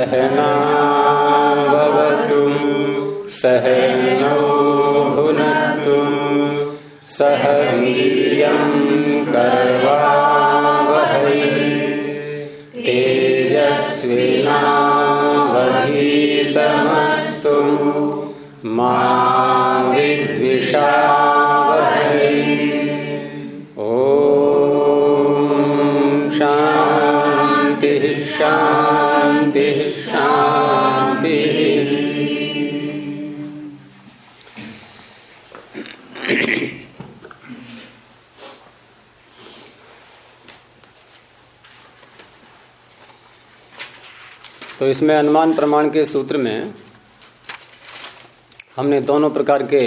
सहनावतु सहनौ भुनक्तु सह वीर्यं करवावहै तेजस्विनावधीतमस्तु मा विद्विषावहै। शांति शांति शांति। तो इसमें अनुमान प्रमाण के सूत्र में हमने दोनों प्रकार के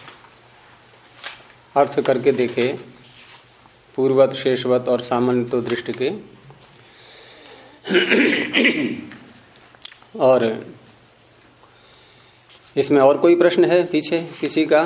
अर्थ करके देखे, पूर्ववत, शेषवत और सामान्य तो दृष्टि के। और इसमें और कोई प्रश्न है पीछे किसी का?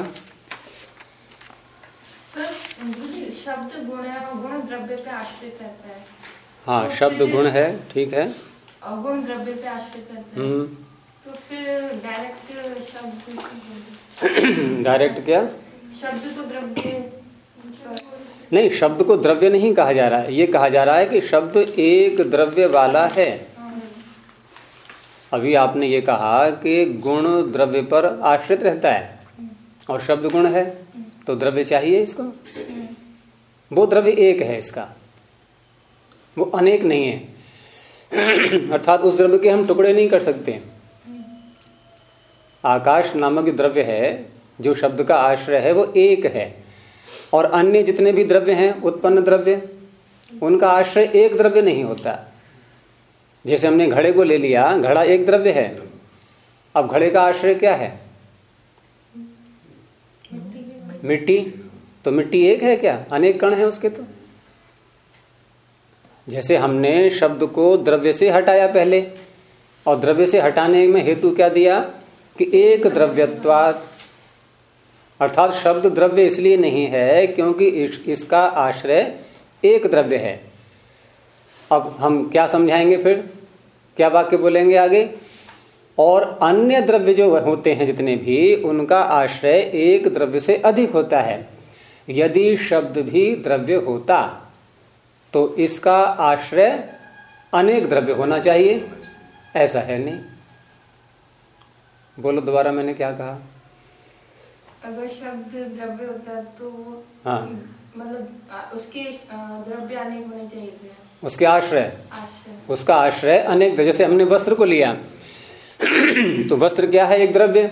शब्द गुण है और गुण द्रव्य पे आश्रित रहता है। हाँ, शब्द गुण है, ठीक है, और गुण द्रव्य पे आश्रित रहता है। तो फिर डायरेक्ट शब्द डायरेक्ट क्या? शब्द तो द्रव्य नहीं, शब्द को द्रव्य नहीं कहा जा रहा है। ये कहा जा रहा है कि शब्द एक द्रव्य वाला है। अभी आपने ये कहा कि गुण द्रव्य पर आश्रित रहता है और शब्द गुण है, तो द्रव्य चाहिए इसको। वो द्रव्य एक है इसका, वो अनेक नहीं है। अर्थात उस द्रव्य के हम टुकड़े नहीं कर सकते। आकाश नामक द्रव्य है जो शब्द का आश्रय है, वो एक है। और अन्य जितने भी द्रव्य हैं, उत्पन्न द्रव्य, उनका आश्रय एक द्रव्य नहीं होता। जैसे हमने घड़े को ले लिया, घड़ा एक द्रव्य है। अब घड़े का आश्रय क्या है? मिट्टी। तो मिट्टी एक है क्या? अनेक कण है उसके। तो जैसे हमने शब्द को द्रव्य से हटाया पहले, और द्रव्य से हटाने में हेतु क्या दिया कि एक द्रव्यत्वात्, अर्थात शब्द द्रव्य इसलिए नहीं है क्योंकि इसका आश्रय एक द्रव्य है। अब हम क्या समझाएंगे, फिर क्या वाक्य बोलेंगे आगे? और अन्य द्रव्य जो होते हैं जितने भी, उनका आश्रय एक द्रव्य से अधिक होता है। यदि शब्द भी द्रव्य होता तो इसका आश्रय अनेक द्रव्य होना चाहिए, ऐसा है नहीं। बोलो दोबारा, मैंने क्या कहा? अगर शब्द द्रव्य होता तो हाँ, मतलब उसके द्रव्य अनेक होने चाहिए थे। उसके आश्रय, उसका आश्रय अनेक। जैसे हमने वस्त्र को लिया तो वस्त्र क्या है? एक द्रव्य।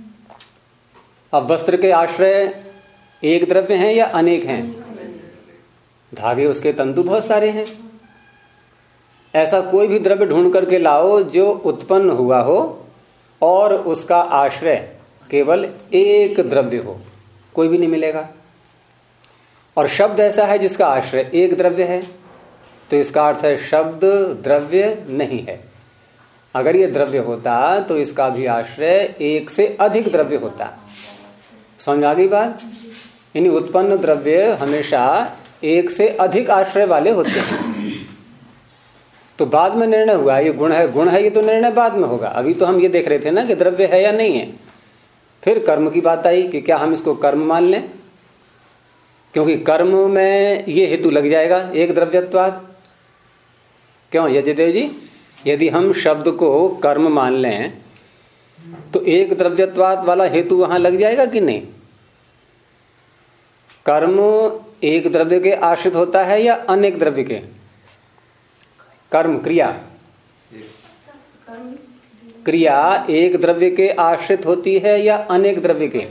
अब वस्त्र के आश्रय एक द्रव्य हैं या अनेक हैं? धागे, उसके तंतु बहुत सारे हैं। ऐसा कोई भी द्रव्य ढूंढ करके लाओ जो उत्पन्न हुआ हो और उसका आश्रय केवल एक द्रव्य हो, कोई भी नहीं मिलेगा। और शब्द ऐसा है जिसका आश्रय एक द्रव्य है, तो इसका अर्थ है शब्द द्रव्य नहीं है। अगर ये द्रव्य होता तो इसका भी आश्रय एक से अधिक द्रव्य होता। समझ आ गई बात? यानी उत्पन्न द्रव्य हमेशा एक से अधिक आश्रय वाले होते हैं। तो बाद में निर्णय हुआ ये गुण है, गुण है, ये तो निर्णय बाद में होगा। अभी तो हम ये देख रहे थे ना कि द्रव्य है या नहीं है। फिर कर्म की बात आई कि क्या हम इसको कर्म मान लें, क्योंकि कर्म में ये हेतु लग जाएगा एक द्रव्यत्वाद। क्यों यजदेव जी? यदि हम शब्द को कर्म मान लें तो एक द्रव्यत्वाद वाला हेतु वहां लग जाएगा कि नहीं? कर्म एक द्रव्य के आश्रित होता है या अनेक द्रव्य के? कर्म क्रिया, क्रिया एक द्रव्य के आश्रित होती है या अनेक द्रव्य के?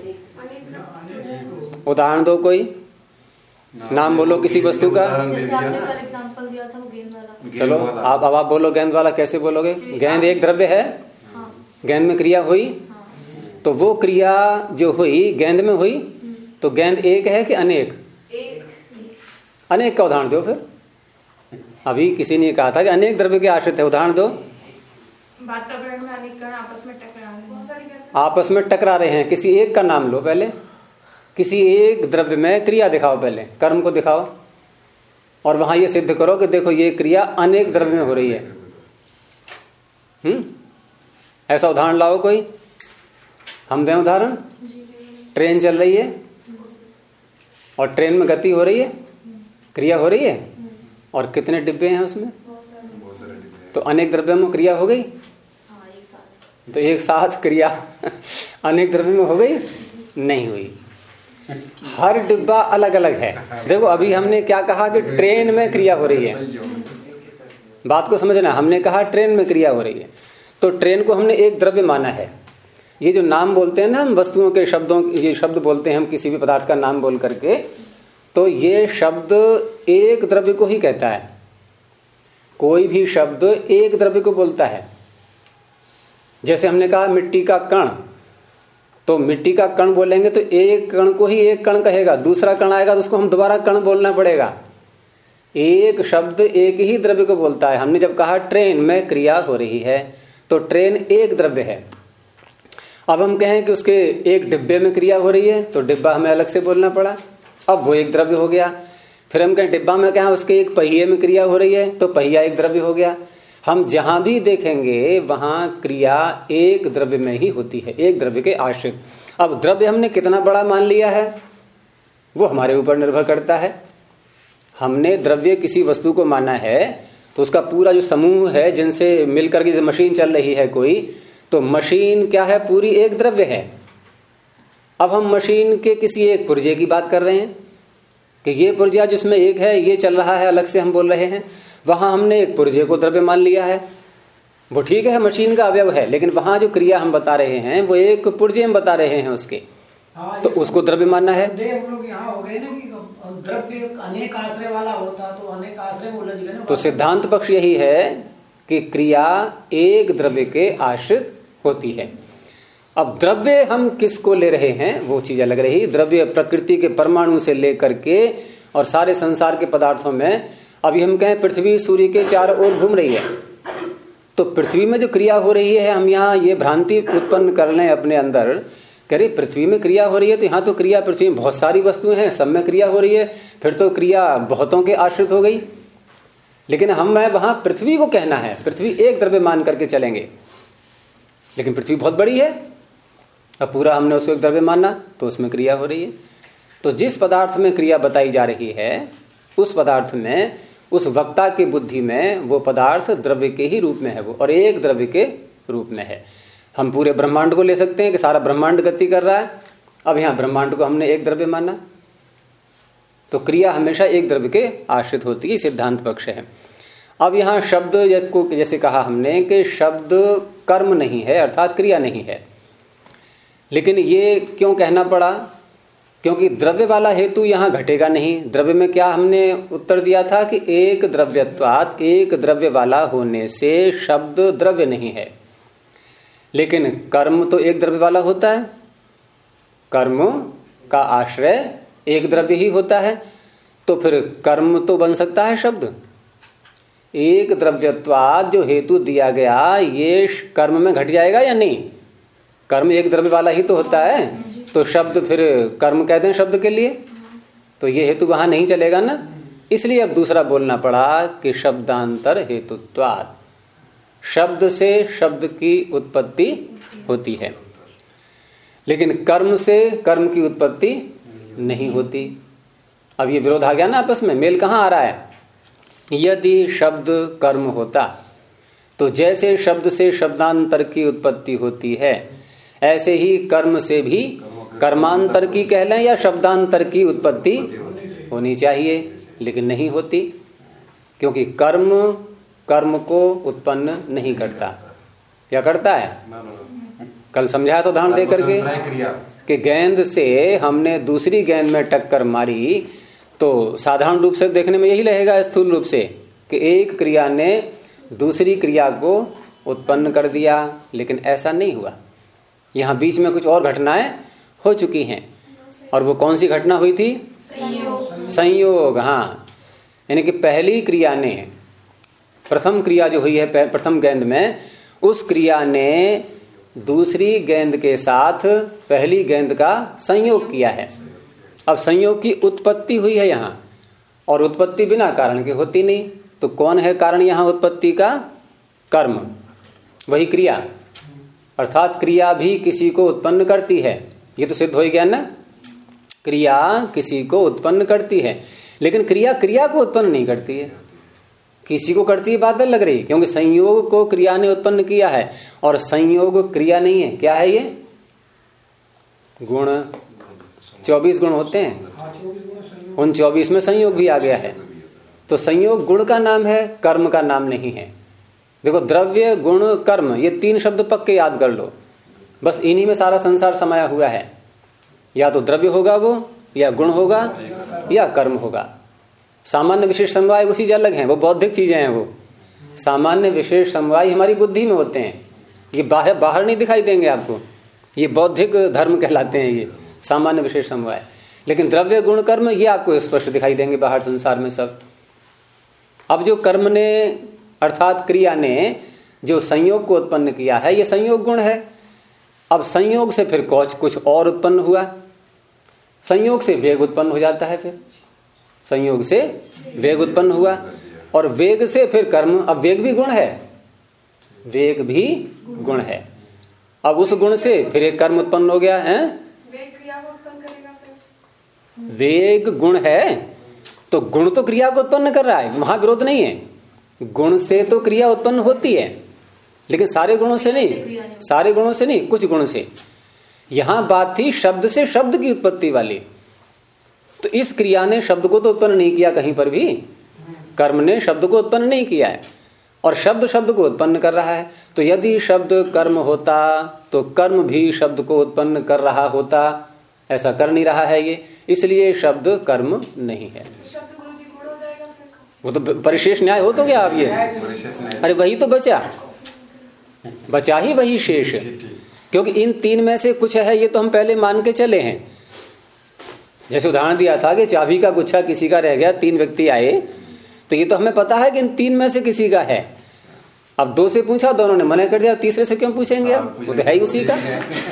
उदाहरण दो, कोई नाम बोलो किसी वस्तु का। जैसे आपने कल एग्जांपल दिया था वो गेंद वाला। चलो अब आप बोलो गेंद वाला। कैसे बोलोगे? गेंद एक द्रव्य है, गेंद में क्रिया हुई, तो वो क्रिया जो हुई गेंद में हुई, तो गेंद एक है कि अनेक? अनेक का उदाहरण दो। फिर अभी किसी ने कहा था कि अनेक द्रव्य के आश्रित है, उदाहरण दो। वातावरण में अनेक कण आपस में टकरा रहे हैं। आपस में टकरा रहे हैं, किसी एक का नाम लो पहले। किसी एक द्रव्य में क्रिया दिखाओ, पहले कर्म को दिखाओ और वहां ये सिद्ध करो कि देखो ये क्रिया अनेक द्रव्य में हो रही है। ऐसा उदाहरण लाओ कोई, हम दें उदाहरण। ट्रेन चल रही है और ट्रेन में गति हो रही है, क्रिया हो रही है, और कितने डिब्बे हैं उसमें? तो अनेक द्रव्यों में क्रिया हो गई। तो एक साथ क्रिया अनेक द्रव्यों में हो गई? नहीं हुई। हर डिब्बा अलग अलग है। देखो अभी हमने क्या कहा कि ट्रेन में क्रिया हो रही है, बात को समझना। हमने कहा ट्रेन में क्रिया हो रही है, तो ट्रेन को हमने एक द्रव्य माना है। ये जो नाम बोलते हैं ना हम वस्तुओं के शब्दों, ये शब्द बोलते हैं हम किसी भी पदार्थ का नाम बोल करके, तो ये शब्द एक द्रव्य को ही कहता है। कोई भी शब्द एक द्रव्य को बोलता है। जैसे हमने कहा मिट्टी का कण, तो मिट्टी का कण बोलेंगे तो एक कण को ही एक कण कहेगा, दूसरा कण आएगा तो उसको हम दोबारा कण बोलना पड़ेगा। एक शब्द एक ही द्रव्य को बोलता है। हमने जब कहा ट्रेन में क्रिया हो रही है, तो ट्रेन एक द्रव्य है। अब हम कहें कि उसके एक डिब्बे में क्रिया हो रही है, तो डिब्बा हमें अलग से बोलना पड़ा, अब वो एक द्रव्य हो गया। फिर हम कहें डिब्बा में कहा उसके एक पहिए में क्रिया हो रही है, तो पहिया एक द्रव्य हो गया। हम जहां भी देखेंगे वहां क्रिया एक द्रव्य में ही होती है, एक द्रव्य के आश्रित। अब द्रव्य हमने कितना बड़ा मान लिया है वो हमारे ऊपर निर्भर करता है। हमने द्रव्य किसी वस्तु को माना है, तो उसका पूरा जो समूह है जिनसे मिलकर के मशीन चल रही है कोई, तो मशीन क्या है? पूरी एक द्रव्य है। अब हम मशीन के किसी एक पुर्जे की बात कर रहे हैं कि ये पुर्जा जिसमें एक है ये चल रहा है, अलग से हम बोल रहे हैं। वहां हमने एक पुर्जे को द्रव्य मान लिया है, वो ठीक है, मशीन का अवयव है, लेकिन वहां जो क्रिया हम बता रहे हैं वो एक पुर्जे हम बता रहे हैं उसके, तो उसको द्रव्य मानना है। हम लोग यहाँ हो गए ना कि द्रव्य अनेक आश्रय वाला होता, तो अनेक आश्रय बोला जाएगा ना। तो सिद्धांत पक्ष यही है कि क्रिया एक द्रव्य के आश्रित होती है। अब द्रव्य हम किसको ले रहे हैं वो चीज अलग रही। द्रव्य प्रकृति के परमाणु से लेकर के और सारे संसार के पदार्थों में, अभी हम कहें पृथ्वी सूर्य के चारों ओर घूम रही है, तो पृथ्वी में जो क्रिया हो रही है, हम यहाँ ये भ्रांति उत्पन्न कर लें अपने अंदर, कह रहे पृथ्वी में क्रिया हो रही है, तो यहाँ तो क्रिया पृथ्वी में बहुत सारी वस्तुएं हैं, सब में क्रिया हो रही है, फिर तो क्रिया बहुतों के आश्रित हो गई। लेकिन हमें वहां पृथ्वी को कहना है, पृथ्वी एक द्रव्य मान करके चलेंगे, लेकिन पृथ्वी बहुत बड़ी है, अब पूरा हमने उसको एक द्रव्य माना तो उसमें क्रिया हो रही है। तो जिस पदार्थ में क्रिया बताई जा रही है उस पदार्थ में, उस वक्ता की बुद्धि में वो पदार्थ द्रव्य के ही रूप में है वो, और एक द्रव्य के रूप में है। हम पूरे ब्रह्मांड को ले सकते हैं कि सारा ब्रह्मांड गति कर रहा है, अब यहां ब्रह्मांड को हमने एक द्रव्य माना, तो क्रिया हमेशा एक द्रव्य के आश्रित होती है, सिद्धांत पक्ष है। अब यहां शब्द को जैसे कहा हमने कि शब्द कर्म नहीं है, अर्थात क्रिया नहीं है, लेकिन ये क्यों कहना पड़ा? क्योंकि द्रव्य वाला हेतु यहां घटेगा नहीं। द्रव्य में क्या हमने उत्तर दिया था कि एक द्रव्यत्वात्, एक द्रव्य वाला होने से शब्द द्रव्य नहीं है, लेकिन कर्म तो एक द्रव्य वाला होता है, कर्म का आश्रय एक द्रव्य ही होता है, तो फिर कर्म तो बन सकता है शब्द। एक द्रव्यत्वाद जो हेतु दिया गया ये कर्म में घट जाएगा या नहीं? कर्म एक द्रव्य वाला ही तो होता है, तो शब्द फिर कर्म कह दें शब्द के लिए, तो ये हेतु वहां नहीं चलेगा ना। इसलिए अब दूसरा बोलना पड़ा कि शब्दांतर हेतुत्वाद, शब्द से शब्द की उत्पत्ति होती है, लेकिन कर्म से कर्म की उत्पत्ति नहीं होती। अब ये विरोध आ गया ना आपस में, मेल कहां आ रहा है? यदि शब्द कर्म होता तो जैसे शब्द से शब्दांतर की उत्पत्ति होती है, ऐसे ही कर्म से भी कर्मांतर की कह लें या शब्दांतर की उत्पत्ति होनी चाहिए, लेकिन नहीं होती, क्योंकि कर्म कर्म को उत्पन्न नहीं करता। क्या करता है? कल समझाया तो उदाहरण दे करके कि गेंद से हमने दूसरी गेंद में टक्कर मारी, तो साधारण रूप से देखने में यही रहेगा स्थूल रूप से कि एक क्रिया ने दूसरी क्रिया को उत्पन्न कर दिया, लेकिन ऐसा नहीं हुआ। यहां बीच में कुछ और घटनाएं हो चुकी हैं, और वो कौन सी घटना हुई थी? संयोग। हाँ, यानी कि पहली क्रिया ने, प्रथम क्रिया जो हुई है प्रथम गेंद में, उस क्रिया ने दूसरी गेंद के साथ पहली गेंद का संयोग किया है। अब संयोग की उत्पत्ति हुई है यहां, और उत्पत्ति बिना कारण के होती नहीं, तो कौन है कारण यहां उत्पत्ति का? कर्म, वही क्रिया। अर्थात क्रिया भी किसी को उत्पन्न करती है, ये तो सिद्ध हो ही गया ना। क्रिया किसी को उत्पन्न करती है, लेकिन क्रिया क्रिया को उत्पन्न नहीं करती है। किसी को करती है बात लग रही, क्योंकि संयोग को क्रिया ने उत्पन्न किया है और संयोग क्रिया नहीं है। क्या है ये? गुण। 24 गुण होते हैं, उन 24 में संयोग भी आ गया है। तो संयोग गुण का नाम है, कर्म का नाम नहीं है। देखो, द्रव्य, गुण, कर्म, ये 3 शब्द पक्के याद कर लो। बस इन्हीं में सारा संसार समाया हुआ है। या तो द्रव्य होगा वो, या गुण होगा, या कर्म होगा। सामान्य विशेष समवाय उसी से अलग हैं, वो बौद्धिक चीजें हैं। वो सामान्य विशेष समवाय हमारी बुद्धि में होते हैं, ये बाहर नहीं दिखाई देंगे आपको। ये बौद्धिक धर्म कहलाते हैं, ये सामान्य विशेष समवाय। लेकिन द्रव्य, गुण, कर्म ये आपको स्पष्ट दिखाई देंगे बाहर संसार में सब। अब जो कर्म ने अर्थात क्रिया ने जो संयोग को उत्पन्न किया है, ये संयोग गुण है। अब संयोग से फिर कुछ और उत्पन्न हुआ, संयोग से वेग उत्पन्न हो जाता है। फिर संयोग से वेग उत्पन्न हुआ, और वेग से फिर कर्म। अब वेग भी गुण है, वेग भी गुण है। अब उस गुण से फिर एक कर्म उत्पन्न हो गया है। वेग क्रिया को उत्पन्न करेगा फिर। वेग गुण है, तो गुण तो क्रिया को उत्पन्न कर रहा है, वहां विरोध नहीं है। गुण से तो क्रिया उत्पन्न होती है, लेकिन सारे गुणों से नहीं, सारे गुणों से नहीं, कुछ गुण से। यहां बात थी शब्द से शब्द की उत्पत्ति वाली। तो इस क्रिया ने शब्द को तो उत्पन्न नहीं किया कहीं पर भी, कर्म ने शब्द को उत्पन्न नहीं किया है, और शब्द शब्द को उत्पन्न कर रहा है। तो यदि शब्द कर्म होता तो कर्म भी शब्द को उत्पन्न कर रहा होता, ऐसा कर नहीं रहा है ये, इसलिए शब्द कर्म नहीं है। शब्द गुरुजी गुण हो जाएगा फिर। वो तो परिशेष न्याय हो तो क्या आप ये? अरे वही तो बचा ही वही शेष, क्योंकि इन 3 में से कुछ है, ये तो हम पहले मान के चले हैं। जैसे उदाहरण दिया था कि चाबी का गुच्छा किसी का रह गया, 3 व्यक्ति आए, तो ये तो हमें पता है कि इन 3 में से किसी का है। अब 2 से पूछा, दोनों ने मना कर दिया, तीसरे से क्यों पूछेंगे? अब वो तो है ही उसी का।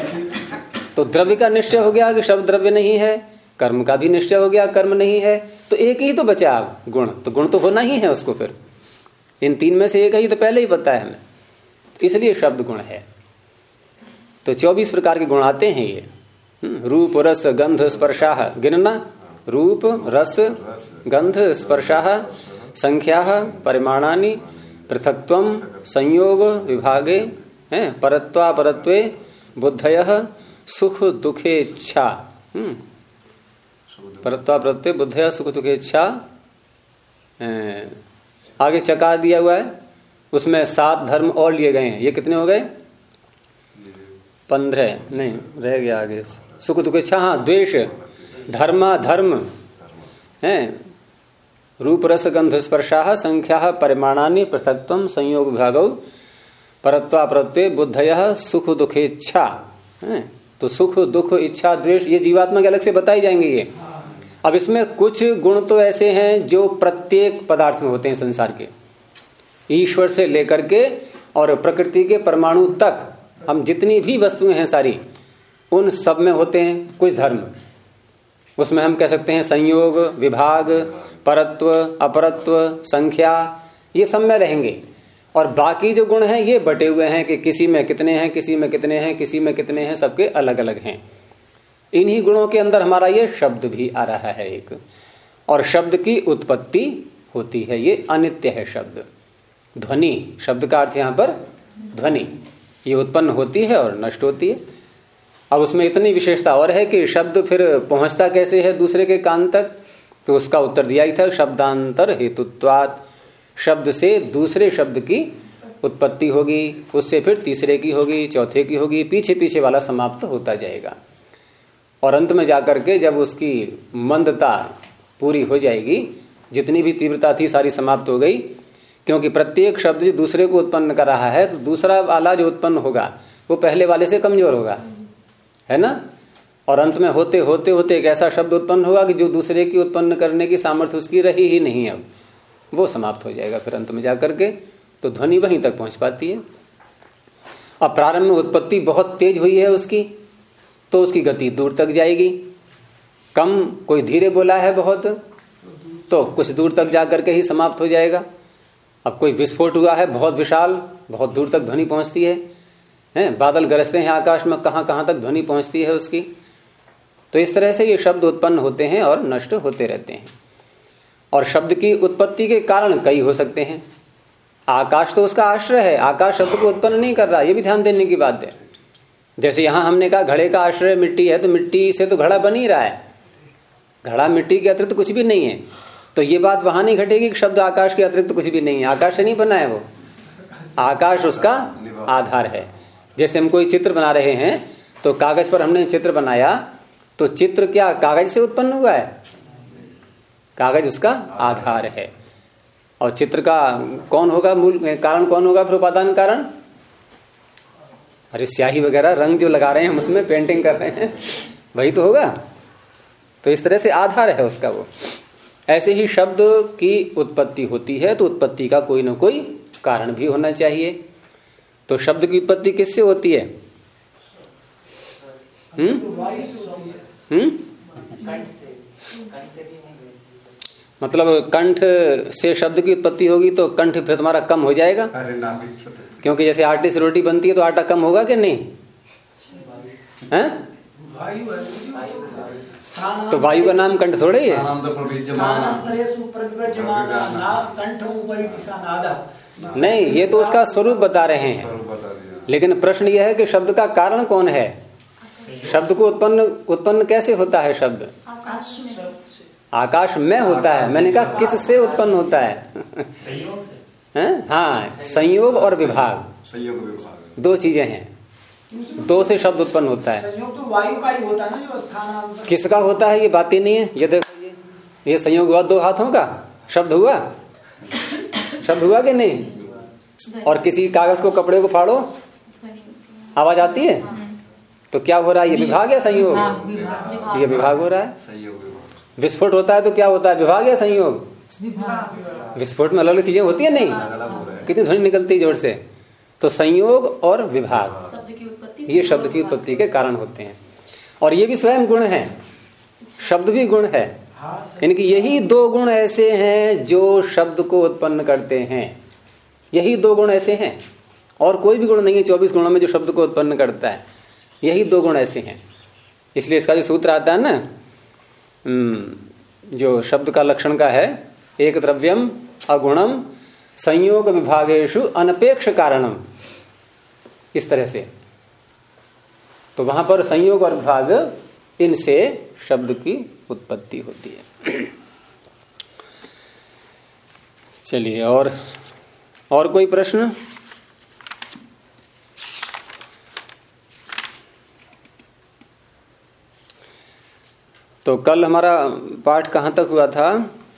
तो द्रव्य का निश्चय हो गया कि शब्द द्रव्य नहीं है, कर्म का भी निश्चय हो गया कर्म नहीं है, तो एक ही तो बचा गुण। तो गुण तो होना ही है उसको, फिर इन 3 में से एक ही तो पहले ही पता है हमें, इसलिए शब्द गुण है। तो 24 प्रकार के गुण आते हैं ये। रूप, रस, गंध, स्पर्शाः, गिनना। रूप, रस, गंध, स्पर्शाः, संख्याः, परिमाणानि, पृथक्त्वं, संयोग, विभागे, परत्वापरत्वे, बुद्धयः, सुख दुखेच्छा। परत्वापरत्वे, बुद्धयः, सुख दुखेच्छा। आगे चका दिया हुआ है, उसमें 7 धर्म और लिए गए हैं। ये कितने हो गए? 15 नहीं, रह गया आगे। सुख दुख इच्छा, हाँ, द्वेष, धर्म, धर्म है, रूप, रस, गंध, स्पर्शाः, संख्याः, परिमाणानि, पृथक्त्वं, संयोग, विभागौ, परत्वापरत्वे, बुद्धयः, सुख दुखेच्छा। तो सुख, दुख, इच्छा, द्वेष ये जीवात्मा के अलग से बताई जाएंगे ये। अब इसमें कुछ गुण तो ऐसे हैं जो प्रत्येक पदार्थ में होते हैं संसार के, ईश्वर से लेकर के और प्रकृति के परमाणु तक, हम जितनी भी वस्तुएं हैं सारी, उन सब में होते हैं कुछ धर्म। उसमें हम कह सकते हैं संयोग, विभाग, परत्व, अपरत्व, संख्या, ये सब में रहेंगे। और बाकी जो गुण हैं ये बटे हुए हैं कि किसी में कितने हैं, किसी में कितने हैं, किसी में कितने हैं, सबके अलग अलग हैं। इन्हीं गुणों के अंदर हमारा ये शब्द भी आ रहा है एक, और शब्द की उत्पत्ति होती है, ये अनित्य है शब्द। ध्वनि शब्द का अर्थ यहां पर ध्वनि, ये उत्पन्न होती है और नष्ट होती है। अब उसमें इतनी विशेषता और है कि शब्द फिर पहुंचता कैसे है दूसरे के कान तक, तो उसका उत्तर दिया ही था, शब्दांतर हेतुत्वात्। शब्द से दूसरे शब्द की उत्पत्ति होगी, उससे फिर तीसरे की होगी, चौथे की होगी, पीछे पीछे वाला समाप्त होता जाएगा। और अंत में जाकर के जब उसकी मंदता पूरी हो जाएगी, जितनी भी तीव्रता थी सारी समाप्त हो गई, क्योंकि प्रत्येक शब्द जो दूसरे को उत्पन्न कर रहा है, तो दूसरा वाला जो उत्पन्न होगा वो पहले वाले से कमजोर होगा, है ना। और अंत में होते होते होते एक ऐसा शब्द उत्पन्न होगा कि जो दूसरे की उत्पन्न करने की सामर्थ्य उसकी रही ही नहीं है, अब वो समाप्त हो जाएगा फिर अंत में जाकर के। तो ध्वनि वहीं तक पहुंच पाती है। अब प्रारंभ में उत्पत्ति बहुत तेज हुई है उसकी, तो उसकी गति दूर तक जाएगी। कम कोई धीरे बोला है बहुत, तो कुछ दूर तक जाकर के ही समाप्त हो जाएगा। अब कोई विस्फोट हुआ है बहुत विशाल, बहुत दूर तक ध्वनि पहुंचती है, हैं, बादल गरजते हैं आकाश में, कहां कहां तक ध्वनि पहुंचती है उसकी। तो इस तरह से ये शब्द उत्पन्न होते हैं और नष्ट होते रहते हैं। और शब्द की उत्पत्ति के कारण कई हो सकते हैं। आकाश तो उसका आश्रय है, आकाश शब्द को उत्पन्न नहीं कर रहा, ये भी ध्यान देने की बात है। जैसे यहां हमने कहा घड़े का आश्रय मिट्टी है, तो मिट्टी से तो घड़ा बन ही रहा है, घड़ा मिट्टी के अतिरिक्त कुछ भी नहीं है। तो ये बात वहां नहीं घटेगी कि शब्द आकाश के अतिरिक्त कुछ भी नहीं है, आकाश से नहीं बना है वो, आकाश उसका आधार है। जैसे हम कोई चित्र बना रहे हैं तो कागज पर हमने चित्र बनाया, तो चित्र क्या कागज से उत्पन्न हुआ है? कागज उसका आधार है। और चित्र का कौन होगा मूल कारण, कौन होगा फिर उपादान कारण? अरे स्याही वगैरह रंग जो लगा रहे हैं हम उसमें पेंटिंग कर रहे हैं, वही तो होगा। तो इस तरह से आधार है उसका वो। ऐसे ही शब्द की उत्पत्ति होती है तो उत्पत्ति का कोई ना कोई कारण भी होना चाहिए। तो शब्द की उत्पत्ति किससे होती है? मतलब कंठ से शब्द की उत्पत्ति होगी तो कंठ फिर तुम्हारा कम हो जाएगा, क्योंकि जैसे आटे से रोटी बनती है तो आटा कम होगा कि नहीं है? तो वायु का नाम कंठ थोड़े ही है। नहीं, ये तो उसका स्वरूप बता रहे हैं। लेकिन प्रश्न यह है कि शब्द का कारण कौन है? शब्द को उत्पन्न कैसे होता है? शब्द आकाश में होता है। मैंने कहा किस से उत्पन्न होता है? हाँ, संयोग और विभाग, दो चीजें हैं, दो से शब्द उत्पन्न होता है। संयोग तो वायु का ही होता है ना, जो स्थानांतर। किसका होता है ये बात ही नहीं है। ये देखो, ये संयोग हुआ दो हाथों का, शब्द हुआ, शब्द हुआ कि नहीं? और किसी कागज को, कपड़े को फाड़ो, आवाज आती है, तो क्या हो रहा है? ये विभाग या संयोग? ये विभाग हो रहा है। विस्फोट होता है तो क्या होता है? विभाग या संयोग? विस्फोट में अलग अलग चीजें होती है, नहीं? कितनी ध्वनि निकलती है जोर से। तो संयोग और विभाग ये शब्द की उत्पत्ति के कारण होते हैं। और ये भी स्वयं गुण है, शब्द भी गुण है। इनकी यही दो गुण ऐसे हैं जो शब्द को उत्पन्न करते हैं। यही दो गुण ऐसे हैं, और कोई भी गुण नहीं है 24 गुणों में जो शब्द को उत्पन्न करता है। यही दो गुण ऐसे हैं। इसलिए इसका जो सूत्र आता है ना, जो शब्द का लक्षण का है, एक द्रव्यम अगुणम संयोग विभागेषु अनपेक्ष कारणम, इस तरह से। तो वहां पर संयोग और विभाग, इनसे शब्द की उत्पत्ति होती है। चलिए, और कोई प्रश्न? तो कल हमारा पाठ कहाँ तक हुआ था?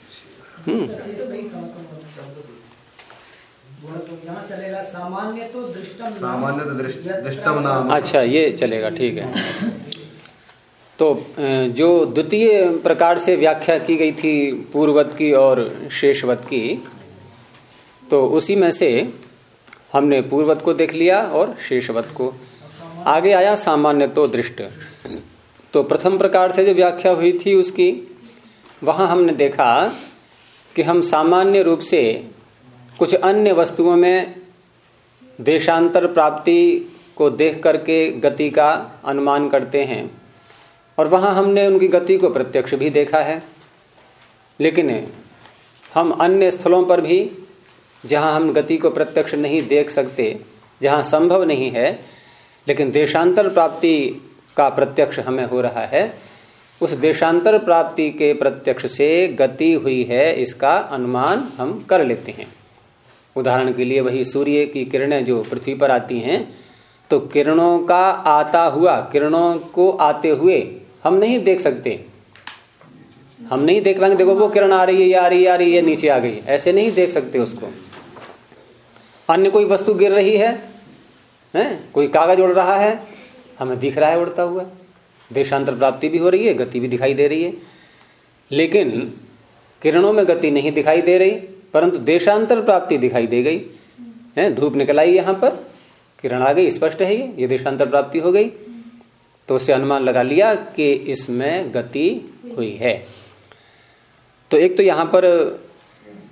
चलेगा सामान्य तो दृष्टम नाम। अच्छा, ये चलेगा, ठीक है। तो जो द्वितीय प्रकार से व्याख्या की गई थी पूर्ववत की और शेषवत की, तो उसी में से हमने पूर्ववत को देख लिया और शेषवत को। आगे आया सामान्य तो दृष्ट। तो प्रथम प्रकार से जो व्याख्या हुई थी उसकी, वहां हमने देखा कि हम सामान्य रूप से कुछ अन्य वस्तुओं में देशांतर प्राप्ति को देख करके गति का अनुमान करते हैं, और वहां हमने उनकी गति को प्रत्यक्ष भी देखा है। लेकिन हम अन्य स्थलों पर भी, जहां हम गति को प्रत्यक्ष नहीं देख सकते, जहां संभव नहीं है, लेकिन देशांतर प्राप्ति का प्रत्यक्ष हमें हो रहा है, उस देशांतर प्राप्ति के प्रत्यक्ष से गति हुई है, इसका अनुमान हम कर लेते हैं। उदाहरण के लिए वही सूर्य की किरणें जो पृथ्वी पर आती हैं, तो किरणों का आता हुआ, किरणों को आते हुए हम नहीं देख सकते। हम नहीं देख पाएंगे, देखो वो किरण आ रही है, ये आ रही है, आ रही है, नीचे आ गई, ऐसे नहीं देख सकते उसको। अन्य कोई वस्तु गिर रही है, कोई कागज उड़ रहा है, हमें दिख रहा है उड़ता हुआ, देशांतर प्राप्ति भी हो रही है, गति भी दिखाई दे रही है। लेकिन किरणों में गति नहीं दिखाई दे रही, परंतु देशांतर प्राप्ति दिखाई दे गई है। धूप निकल आई, यहां पर किरण आ गई, स्पष्ट है ये देशांतर प्राप्ति हो गई। तो उससे अनुमान लगा लिया कि इसमें गति हुई है। तो एक तो यहां पर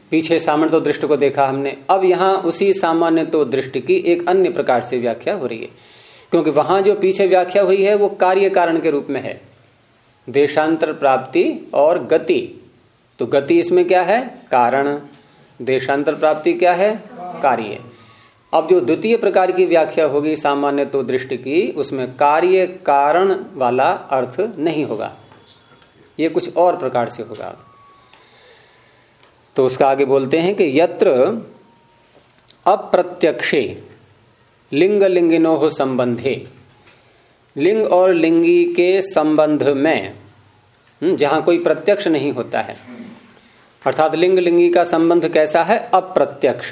पीछे सामान्य तो दृष्टि को देखा हमने, अब यहां उसी सामान्य तो दृष्टि की एक अन्य प्रकार से व्याख्या हो रही है, क्योंकि वहां जो पीछे व्याख्या हुई है वो कार्य कारण के रूप में है, देशांतर प्राप्ति और गति। तो गति इसमें क्या है? कारण। देशांतर प्राप्ति क्या है? कार्य। अब जो द्वितीय प्रकार की व्याख्या होगी सामान्य तो दृष्टि की, उसमें कार्य कारण वाला अर्थ नहीं होगा, ये कुछ और प्रकार से होगा। तो उसका आगे बोलते हैं कि यत्र अप्रत्यक्षे लिंग लिंगिनोः संबंधे, लिंग और लिंगी के संबंध में, जहां कोई प्रत्यक्ष नहीं होता है, अर्थात लिंग लिंगी का संबंध कैसा है? अप्रत्यक्ष।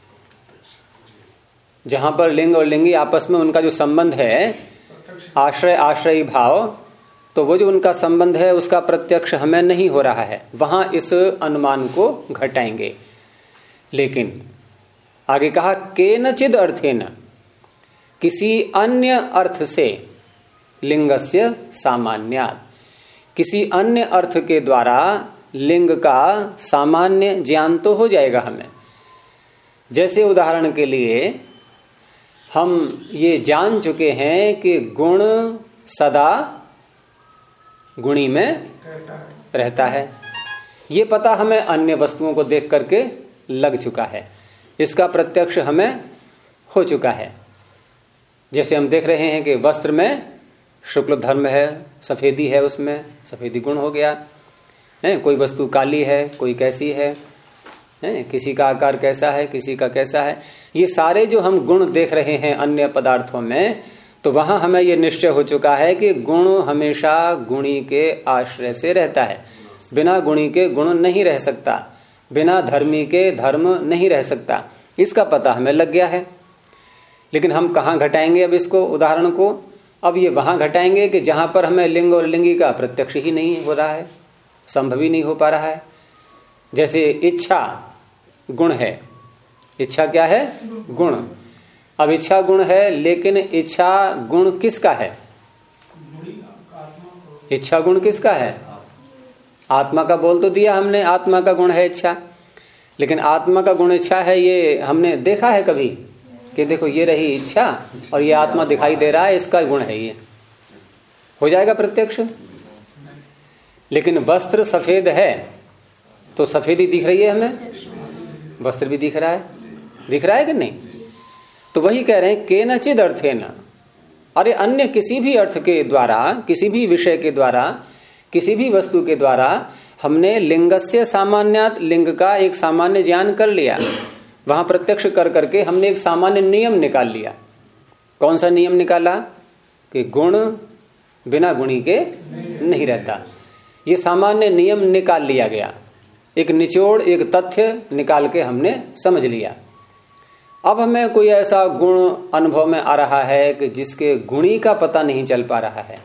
जहां पर लिंग और लिंगी आपस में उनका जो संबंध है आश्रय आश्रयी भाव, तो वो जो उनका संबंध है उसका प्रत्यक्ष हमें नहीं हो रहा है, वहां इस अनुमान को घटाएंगे। लेकिन आगे कहा केनचिद अर्थेन, किसी अन्य अर्थ से, लिंगस्य सामान्यात्, किसी अन्य अर्थ के द्वारा लिंग का सामान्य ज्ञान तो हो जाएगा हमें। जैसे उदाहरण के लिए हम ये जान चुके हैं कि गुण सदा गुणी में रहता है, ये पता हमें अन्य वस्तुओं को देख करके लग चुका है, इसका प्रत्यक्ष हमें हो चुका है। जैसे हम देख रहे हैं कि वस्त्र में शुक्ल धर्म है, सफेदी है, उसमें सफेदी गुण हो गया है। कोई वस्तु काली है, कोई कैसी है, किसी का आकार कैसा है, किसी का कैसा है, ये सारे जो हम गुण देख रहे हैं अन्य पदार्थों में, तो वहां हमें ये निश्चय हो चुका है कि गुण हमेशा गुणी के आश्रय से रहता है, बिना गुणी के गुण नहीं रह सकता, बिना धर्मी के धर्म नहीं रह सकता, इसका पता हमें लग गया है। लेकिन हम कहाँ घटाएंगे अब इसको, उदाहरण को? अब ये वहां घटाएंगे कि जहां पर हमें लिंग और लिंगी का प्रत्यक्ष ही नहीं हो रहा है, संभव ही नहीं हो पा रहा है। जैसे इच्छा गुण है, इच्छा क्या है? गुण। अब इच्छा गुण है, लेकिन इच्छा गुण किसका है? इच्छा गुण किसका है? आत्मा का बोल तो दिया हमने, आत्मा का गुण है इच्छा, लेकिन आत्मा का गुण इच्छा है, ये हमने देखा है कभी कि देखो ये रही इच्छा और ये आत्मा दिखाई दे रहा है, इसका गुण है, ये हो जाएगा प्रत्यक्ष। लेकिन वस्त्र सफेद है तो सफेदी दिख रही है हमें, वस्त्र भी दिख रहा है कि नहीं? तो वही कह रहे हैं केनचिद अर्थेन, अरे अन्य किसी भी अर्थ के द्वारा, किसी भी विषय के द्वारा, किसी भी वस्तु के द्वारा हमने लिंगस्य सामान्यात्, लिंग का एक सामान्य ज्ञान कर लिया, वहां प्रत्यक्ष कर करके हमने एक सामान्य नियम निकाल लिया। कौन सा नियम निकाला? कि गुण बिना गुणी के नहीं रहता, ये सामान्य नियम निकाल लिया गया, एक निचोड़, एक तथ्य निकाल के हमने समझ लिया। अब हमें कोई ऐसा गुण अनुभव में आ रहा है कि जिसके गुणी का पता नहीं चल पा रहा है,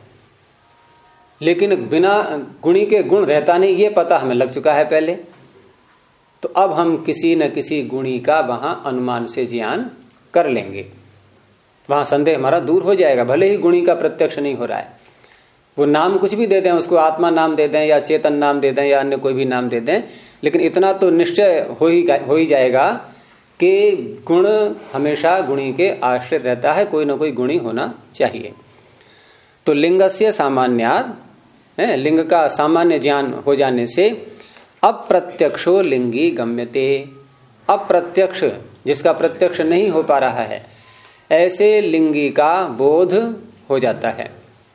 लेकिन बिना गुणी के गुण रहता नहीं, ये पता हमें लग चुका है पहले। तो अब हम किसी न किसी गुणी का वहां अनुमान से ज्ञान कर लेंगे, वहां संदेह हमारा दूर हो जाएगा, भले ही गुणी का प्रत्यक्ष नहीं हो रहा है। वो नाम कुछ भी दे दें, उसको आत्मा नाम दे दें या चेतन नाम दे दें या अन्य कोई भी नाम दे दें, लेकिन इतना तो निश्चय हो ही जाएगा कि गुण हमेशा गुणी के आश्रित रहता है, कोई ना कोई गुणी होना चाहिए। तो लिंगस्य सामान्यात्, लिंग का सामान्य ज्ञान हो जाने से अप्रत्यक्षो लिंगी गम्यते, अप्रत्यक्ष जिसका प्रत्यक्ष नहीं हो पा रहा है, ऐसे लिंगी का बोध हो जाता है।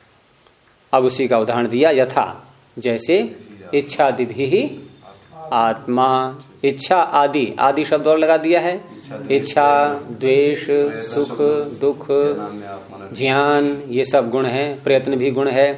अब उसी का उदाहरण दिया, यथा जैसे इच्छादिभि ही आत्मा, इच्छा आदि, आदि शब्द और लगा दिया है, इच्छा द्वेष सुख दुख ज्ञान ये सब गुण है, प्रयत्न भी गुण है।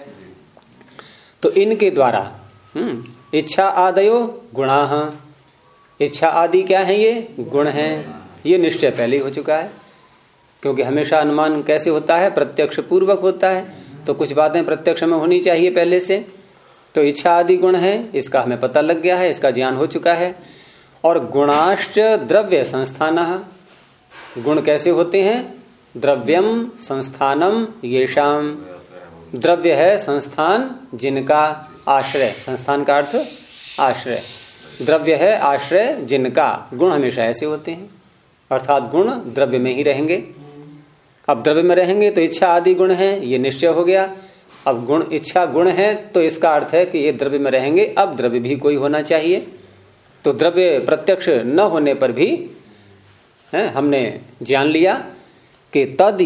तो इनके द्वारा इच्छा आदयो गुणाः, इच्छा आदि क्या है? ये गुण हैं, ये निश्चय पहले ही हो चुका है, क्योंकि हमेशा अनुमान कैसे होता है? प्रत्यक्ष पूर्वक होता है, तो कुछ बातें प्रत्यक्ष में होनी चाहिए पहले से। तो इच्छा आदि गुण है, इसका हमें पता लग गया है, इसका ज्ञान हो चुका है। और गुणाश्च द्रव्य संस्थानः, गुण कैसे होते हैं? द्रव्यम संस्थानम येषाम, द्रव्य है संस्थान जिनका आश्रय, संस्थान का अर्थ आश्रय, द्रव्य है आश्रय जिनका, गुण हमेशा ऐसे होते हैं, अर्थात गुण द्रव्य में ही रहेंगे। अब द्रव्य में रहेंगे तो इच्छा आदि गुण है, ये निश्चय हो गया। अब गुण इच्छा गुण है तो इसका अर्थ है कि ये द्रव्य में रहेंगे, अब द्रव्य भी कोई होना चाहिए। तो द्रव्य प्रत्यक्ष न होने पर भी हमने जान लिया कि तद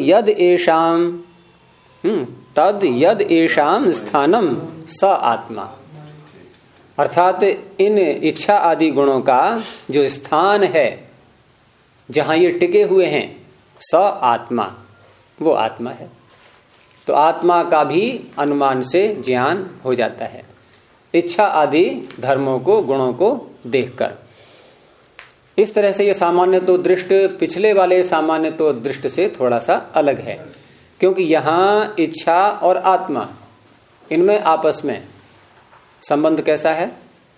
यद एषाम स्थानम स आत्मा, अर्थात इन इच्छा आदि गुणों का जो स्थान है, जहां ये टिके हुए हैं, स आत्मा, वो आत्मा है। तो आत्मा का भी अनुमान से ज्ञान हो जाता है, इच्छा आदि धर्मों को, गुणों को देखकर। इस तरह से ये सामान्य तो दृष्ट पिछले वाले सामान्य तो दृष्ट से थोड़ा सा अलग है, क्योंकि यहां इच्छा और आत्मा, इनमें आपस में संबंध कैसा है?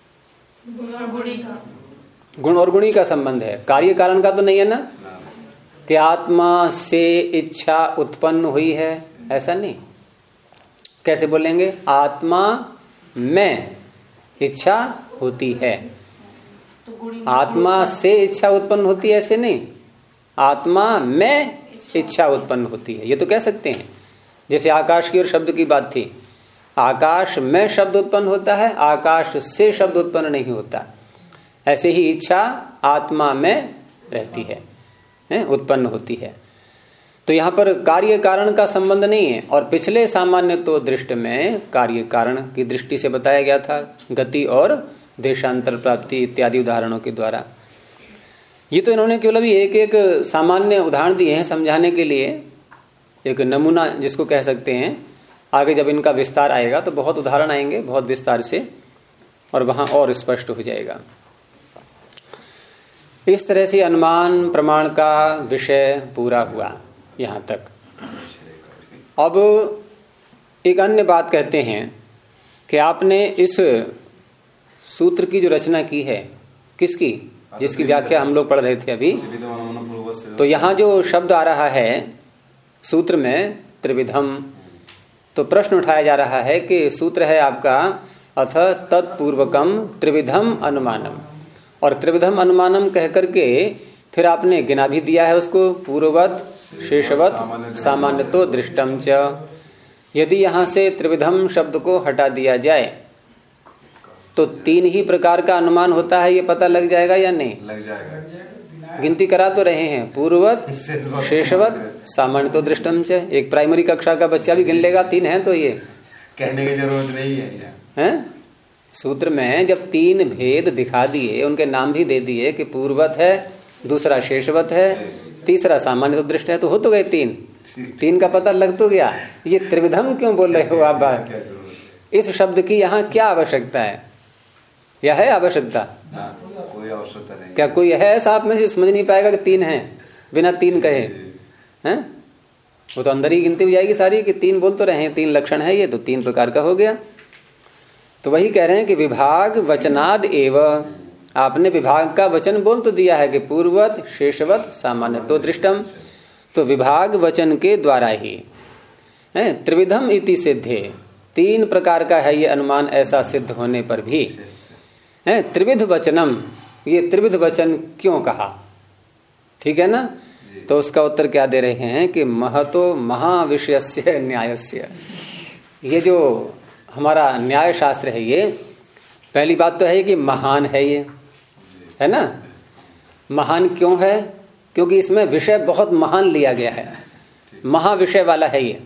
गुण और गुणी का संबंध है, कार्य कारण का तो नहीं है ना, कि आत्मा से इच्छा उत्पन्न हुई है, ऐसा नहीं। कैसे बोलेंगे? आत्मा में इच्छा होती है, आत्मा से इच्छा उत्पन्न होती है, ऐसे नहीं, आत्मा में इच्छा उत्पन्न होती है, ये तो कह सकते हैं। जैसे आकाश की और शब्द की बात थी, आकाश में शब्द उत्पन्न होता है, आकाश से शब्द उत्पन्न नहीं होता। ऐसे ही इच्छा आत्मा में रहती है, उत्पन्न होती है। तो यहां पर कार्य कारण का संबंध नहीं है। और पिछले सामान्य तो दृष्टि में कार्य कारण की दृष्टि से बताया गया था, गति और देशांतर प्राप्ति इत्यादि उदाहरणों के द्वारा। ये तो इन्होंने केवल अभी एक एक सामान्य उदाहरण दिए हैं समझाने के लिए, एक नमूना जिसको कह सकते हैं। आगे जब इनका विस्तार आएगा तो बहुत उदाहरण आएंगे बहुत विस्तार से, और वहां और स्पष्ट हो जाएगा। इस तरह से अनुमान प्रमाण का विषय पूरा हुआ यहां तक। अब एक अन्य बात कहते हैं कि आपने इस सूत्र की जो रचना की है, किसकी? जिसकी व्याख्या हम लोग पढ़ रहे थे अभी। तो यहां जो शब्द आ रहा है सूत्र में त्रिविधम, तो प्रश्न उठाया जा रहा है कि सूत्र है आपका अथ तत्पूर्वकम त्रिविधम अनुमानम, और त्रिविधम अनुमानम कह करके फिर आपने गिना भी दिया है उसको, पूर्ववत शेषवत सामान्यतो दृष्टम च। यदि यहां से त्रिविधम शब्द को हटा दिया जाए तो तीन ही प्रकार का अनुमान होता है, ये पता लग जाएगा या नहीं? लग जाएगा। गिनती करा तो रहे हैं, पूर्ववत शेषवत सामान्यतो दृष्टम च। एक प्राइमरी कक्षा का बच्चा भी गिन लेगा, तीन है तो ये कहने की जरूरत नहीं है। सूत्र में जब तीन भेद दिखा दिए, उनके नाम भी दे दिए कि पूर्ववत है, दूसरा शेषवत है, तीसरा सामान्य दृष्ट है, तो हो तो गए तीन। तीन का पता लग तो गया। ये त्रिविधम क्यों बोल रहे हो आप? बात इस शब्द की यहाँ क्या आवश्यकता है? या है आवश्यकता? कोई आवश्यकता नहीं। क्या कोई है ऐसा आप में से समझ नहीं पाएगा कि तीन है बिना तीन कहे? हैं? वो तो अंदर ही गिनती हो जाएगी सारी कि तीन बोल तो रहे हैं, तीन लक्षण है, ये तो तीन प्रकार का हो गया। तो वही कह रहे हैं कि विभाग वचनाद एव, आपने विभाग का वचन बोल तो दिया है कि पूर्ववत शेषवत सामान्यतो दृष्टम, तो विभाग वचन के द्वारा ही त्रिविधम इति सिद्धे, तीन प्रकार का है ये अनुमान, ऐसा सिद्ध होने पर भी त्रिविध वचनम, ये त्रिविध वचन क्यों कहा? ठीक है ना? तो उसका उत्तर क्या दे रहे हैं कि महतो महाविषयस्य न्यायस्य, ये जो हमारा न्याय शास्त्र है, ये पहली बात तो है कि महान है, ये है ना। महान क्यों है? क्योंकि इसमें विषय बहुत महान लिया गया है, महाविषय वाला है ये।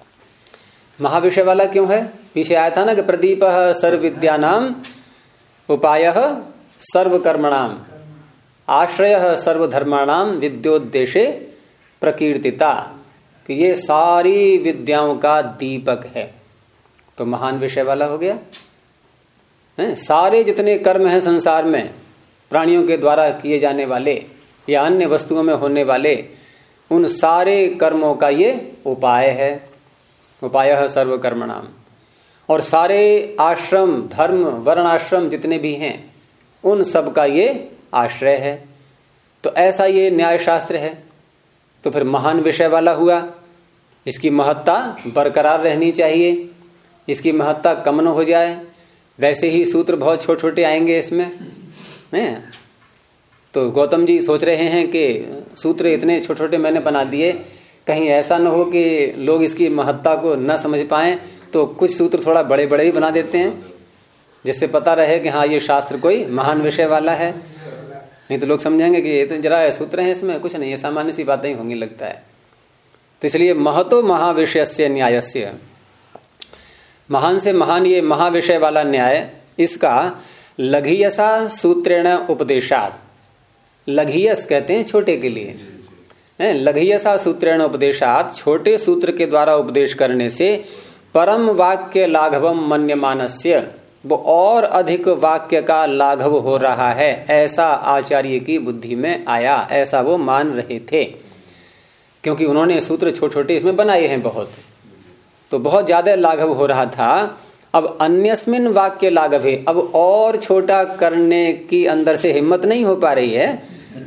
महाविषय वाला क्यों है? पीछे आया था ना कि प्रदीप सर्व विद्यानाम उपाय सर्वकर्मणाम आश्रय सर्वधर्माणाम विद्योद्देशे प्रकीर्तिता, कि ये सारी विद्याओं का दीपक है। तो महान विषय वाला हो गया। सारे जितने कर्म हैं संसार में, प्राणियों के द्वारा किए जाने वाले या अन्य वस्तुओं में होने वाले, उन सारे कर्मों का ये उपाय है, उपाय सर्वकर्मणाम। और सारे आश्रम धर्म वर्णाश्रम जितने भी हैं, उन सब का ये आश्रय है। तो ऐसा ये न्याय शास्त्र है। तो फिर महान विषय वाला हुआ, इसकी महत्ता बरकरार रहनी चाहिए, इसकी महत्ता कम न हो जाए। वैसे ही सूत्र बहुत छोटे छोटे आएंगे इसमें, है। तो गौतम जी सोच रहे हैं कि सूत्र इतने छोटे छोटे मैंने बना दिए, कहीं ऐसा न हो कि लोग इसकी महत्ता को न समझ पाएं, तो कुछ सूत्र थोड़ा बड़े बड़े ही बना देते हैं, जिससे पता रहे कि हाँ ये शास्त्र कोई महान विषय वाला है। नहीं तो लोग समझेंगे कि ये तो जरा सूत्र है, इसमें कुछ नहीं है, सामान्य सी बातें ही होंगी लगता है। तो इसलिए महतो महाविषयस्य न्यायस्य, महान से महान ये महाविषय वाला न्याय, इसका लघीयसा सूत्रेण उपदेशात, लघीयस कहते हैं छोटे के लिए, लघीयसा सूत्रेण उपदेशात, छोटे सूत्र के द्वारा उपदेश करने से परम वाक्य लाघवम मन्यमानस्य, वो और अधिक वाक्य का लाघव हो रहा है, ऐसा आचार्य की बुद्धि में आया, ऐसा वो मान रहे थे। क्योंकि उन्होंने सूत्र छोटे छोटे इसमें बनाए हैं बहुत, तो बहुत ज्यादा लाघव हो रहा था। अब अन्यस्मिन वाक्य लाघवे, अब और छोटा करने की अंदर से हिम्मत नहीं हो पा रही है